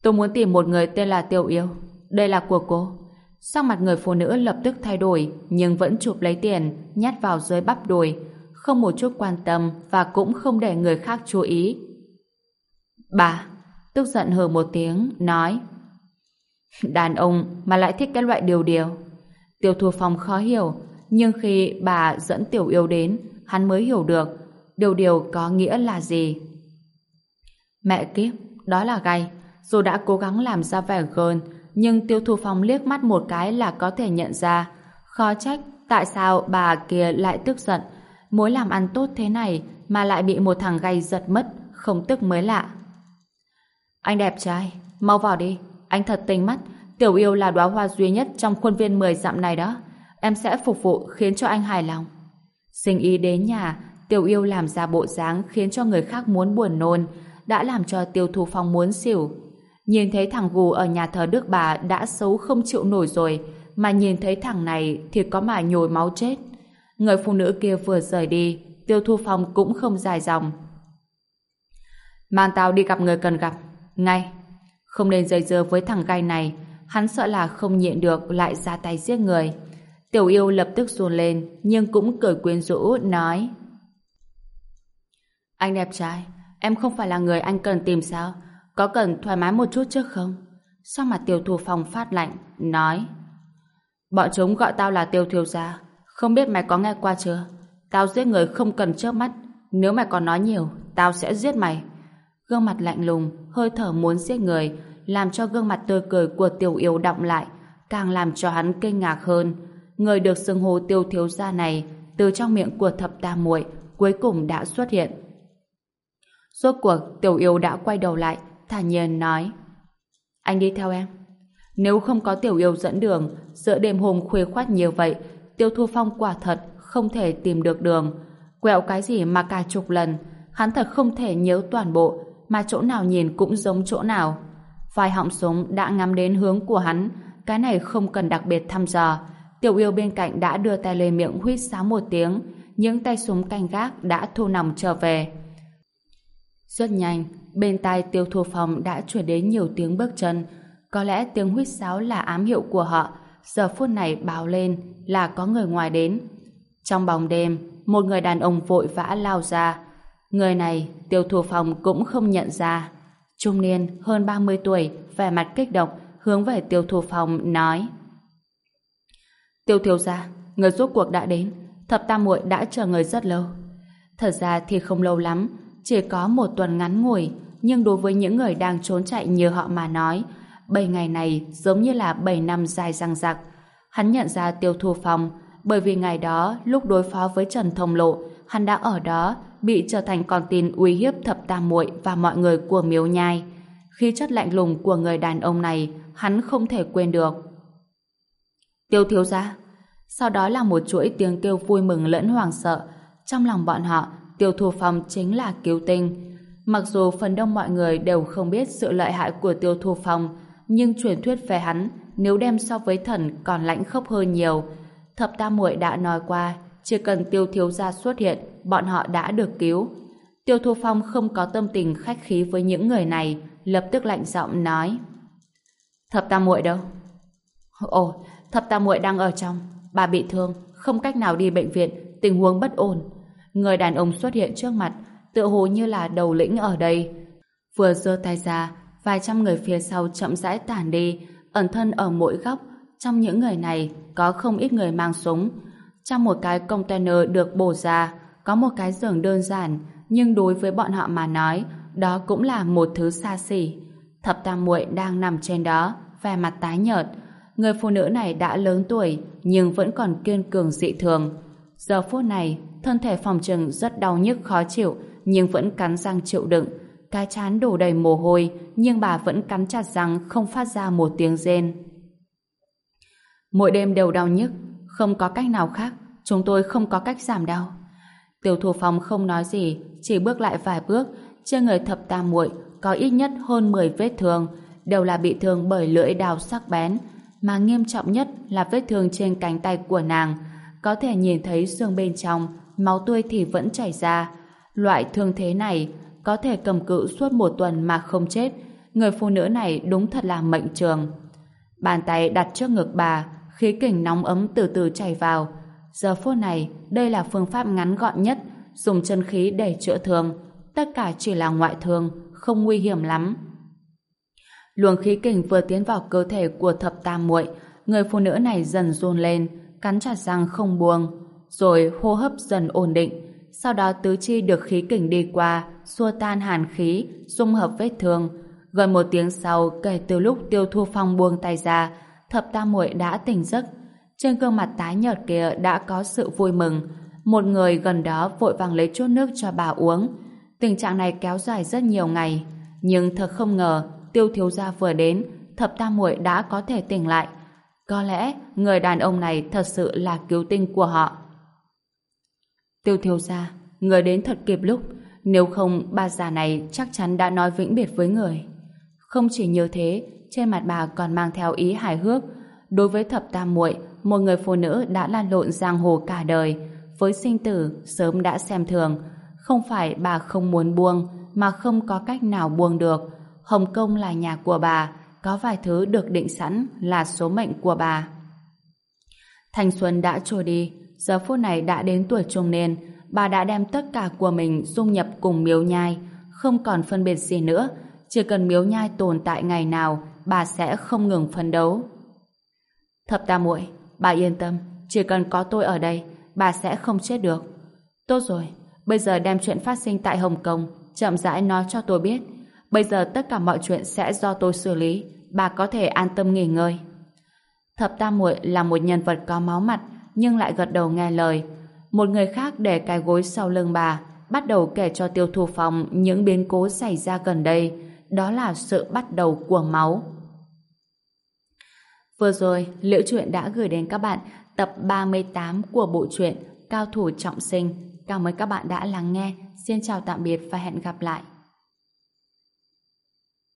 Tôi muốn tìm một người tên là Tiểu Yêu. Đây là của cô. Sắc mặt người phụ nữ lập tức thay đổi, nhưng vẫn chụp lấy tiền, nhét vào dưới bắp đùi, không một chút quan tâm và cũng không để người khác chú ý. Bà, tức giận hừ một tiếng, nói: Đàn ông mà lại thích cái loại điều điều. Tiêu Thu Phong khó hiểu, nhưng khi bà dẫn Tiểu Yêu đến, hắn mới hiểu được điều điều có nghĩa là gì. Mẹ kiếp, đó là gay. Dù đã cố gắng làm ra vẻ gờn, nhưng Tiêu Thu Phong liếc mắt một cái là có thể nhận ra. Khó trách tại sao bà kia lại tức giận. Mối làm ăn tốt thế này mà lại bị một thằng gay giật mất, không tức mới lạ. Anh đẹp trai, mau vào đi. Anh thật tinh mắt. Tiểu Yêu là đóa hoa duy nhất trong khuôn viên 10 dặm này đó. Em sẽ phục vụ khiến cho anh hài lòng. Sinh ý đến nhà, Tiểu Yêu làm ra bộ dáng khiến cho người khác muốn buồn nôn, đã làm cho Tiêu Thu Phong muốn xỉu. Nhìn thấy thằng gù ở nhà thờ Đức Bà đã xấu không chịu nổi rồi, mà nhìn thấy thằng này thì có mà nhồi máu chết. Người phụ nữ kia vừa rời đi, Tiêu Thu Phong cũng không dài dòng. Mang tao đi gặp người cần gặp, ngay. Không nên dây dưa với thằng gai này, hắn sợ là không nhịn được lại ra tay giết người. Tiểu Yêu lập tức run lên, nhưng cũng cười quyến rũ, nói: Anh đẹp trai, em không phải là người anh cần tìm sao? Có cần thoải mái một chút trước không? Sao mà Tiêu Thu Phong phát lạnh, nói: Bọn chúng gọi tao là Tiêu thiếu gia, không biết mày có nghe qua chưa? Tao giết người không cần chớp mắt, nếu mày còn nói nhiều, tao sẽ giết mày. Gương mặt lạnh lùng, hơi thở muốn giết người, làm cho gương mặt tươi cười của Tiểu Yêu đọng lại, càng làm cho hắn kinh ngạc hơn. Người được xưng hô Tiêu thiếu gia này, từ trong miệng của Thập Tam Muội cuối cùng đã xuất hiện. Rốt cuộc Tiểu Yêu đã quay đầu lại, thản nhiên nói: Anh đi theo em. Nếu không có Tiểu Yêu dẫn đường, giữa đêm hôm khuya khoắt nhiều vậy, Tiêu Thu Phong quả thật không thể tìm được đường. Quẹo cái gì mà cả chục lần, hắn thật không thể nhớ toàn bộ, mà chỗ nào nhìn cũng giống chỗ nào. Vài họng súng đã ngắm đến hướng của hắn, cái này không cần đặc biệt thăm dò. Tiểu Yêu bên cạnh đã đưa tay lên miệng huýt sáo một tiếng, những tay súng canh gác đã thu nòng trở về. Rất nhanh, bên tai Tiêu Thu Phong đã chuyển đến nhiều tiếng bước chân. Có lẽ tiếng huýt sáo là ám hiệu của họ, giờ phút này báo lên là có người ngoài đến. Trong bóng đêm, một người đàn ông vội vã lao ra. Người này Tiêu Thu Phong cũng không nhận ra. Trung niên, hơn 30 tuổi, vẻ mặt kích động, hướng về Tiêu Thu Phong nói: Tiêu thiếu gia, người rốt cuộc đã đến. Thập Tam Muội đã chờ người rất lâu. Thật ra thì không lâu lắm, chỉ có một tuần ngắn ngủi, nhưng đối với những người đang trốn chạy như họ mà nói, 7 ngày này giống như là 7 năm dài dằng dặc. Hắn nhận ra Tiêu Thu Phong, bởi vì ngày đó lúc đối phó với Trần Thông Lộ, hắn đã ở đó, bị trở thành con tin uy hiếp Thập Tam Muội và mọi người của Miếu Nhai. Khí chất lạnh lùng của người đàn ông này, hắn không thể quên được. Tiêu thiếu gia. Sau đó là một chuỗi tiếng kêu vui mừng lẫn hoảng sợ. Trong lòng bọn họ, Tiêu Thu Phong chính là cứu tinh. Mặc dù phần đông mọi người đều không biết sự lợi hại của Tiêu Thu Phong, nhưng truyền thuyết về hắn nếu đem so với thần còn lãnh khốc hơn nhiều. Thập Tam Muội đã nói qua, chỉ cần Tiêu thiếu gia xuất hiện, bọn họ đã được cứu. Tiêu Thu Phong không có tâm tình khách khí với những người này, lập tức lạnh giọng nói: Thập Tam Muội đâu? Ồ, Thập Tam Muội đang ở trong, bà bị thương, không cách nào đi bệnh viện, tình huống bất ổn. Người đàn ông xuất hiện trước mặt, tựa hồ như là đầu lĩnh ở đây. Vừa giơ tay ra, vài trăm người phía sau chậm rãi tản đi, ẩn thân ở mỗi góc. Trong những người này có không ít người mang súng. Trong một cái container được bổ ra, có một cái giường đơn giản, nhưng đối với bọn họ mà nói, đó cũng là một thứ xa xỉ. Thập Tam Muội đang nằm trên đó, vẻ mặt tái nhợt. Người phụ nữ này đã lớn tuổi, nhưng vẫn còn kiên cường dị thường. Giờ phút này, thân thể phòng trừng rất đau nhức khó chịu, nhưng vẫn cắn răng chịu đựng. Cái trán đổ đầy mồ hôi, nhưng bà vẫn cắn chặt răng không phát ra một tiếng rên. Mỗi đêm đều đau nhức, không có cách nào khác, chúng tôi không có cách giảm đau. Tiêu Thu Phong không nói gì, chỉ bước lại vài bước. Trên người Thập Tam Muội có ít nhất hơn 10 vết thương, đều là bị thương bởi lưỡi dao sắc bén, mà nghiêm trọng nhất là vết thương trên cánh tay của nàng, có thể nhìn thấy xương bên trong, máu tươi thì vẫn chảy ra. Loại thương thế này có thể cầm cự suốt một tuần mà không chết, người phụ nữ này đúng thật là mệnh trường. Bàn tay đặt trước ngực bà, khí kình nóng ấm từ từ chảy vào. Giờ phút này, đây là phương pháp ngắn gọn nhất, dùng chân khí để chữa thương. Tất cả chỉ là ngoại thương, không nguy hiểm lắm. Luồng khí kình vừa tiến vào cơ thể của Thập Tam Muội, người phụ nữ này dần run lên, cắn chặt răng không buông, rồi hô hấp dần ổn định. Sau đó tứ chi được khí kình đi qua, xua tan hàn khí, dung hợp vết thương. Gần 1 tiếng sau, kể từ lúc Tiêu Thu Phong buông tay ra, Thập Tam Muội đã tỉnh giấc. Trên gương mặt tái nhợt kia đã có sự vui mừng. Một người gần đó vội vàng lấy chút nước cho bà uống. Tình trạng này kéo dài rất nhiều ngày, nhưng thật không ngờ Tiêu thiếu gia vừa đến, Thập Tam Muội đã có thể tỉnh lại. Có lẽ người đàn ông này thật sự là cứu tinh của họ. Tiêu thiếu gia, người đến thật kịp lúc, nếu không bà già này chắc chắn đã nói vĩnh biệt với người. Không chỉ như thế, trên mặt bà còn mang theo ý hài hước. Đối với Thập Tam Muội, một người phụ nữ đã lăn lộn giang hồ cả đời, với sinh tử sớm đã xem thường. Không phải bà không muốn buông, mà không có cách nào buông được. Hồng Kông là nhà của bà, có vài thứ được định sẵn là số mệnh của bà. Thanh xuân đã trôi đi, giờ phút này đã đến tuổi trung niên, bà đã đem tất cả của mình dung nhập cùng Miếu Nhai, không còn phân biệt gì nữa. Chỉ cần Miếu Nhai tồn tại ngày nào, bà sẽ không ngừng phấn đấu. Thập Tam Muội, bà yên tâm, chỉ cần có tôi ở đây, bà sẽ không chết được. Tốt rồi, bây giờ đem chuyện phát sinh tại Hồng Kông chậm rãi nói cho tôi biết. Bây giờ tất cả mọi chuyện sẽ do tôi xử lý, bà có thể an tâm nghỉ ngơi. Thập Tam Muội là một nhân vật có máu mặt, nhưng lại gật đầu nghe lời. Một người khác để cái gối sau lưng bà, bắt đầu kể cho Tiêu Thu Phong những biến cố xảy ra gần đây. Đó là sự bắt đầu của máu. Vừa rồi, Liễu Chuyện đã gửi đến các bạn tập 38 của bộ truyện Cao Thủ Trọng Sinh. Cảm ơn các bạn đã lắng nghe. Xin chào tạm biệt và hẹn gặp lại.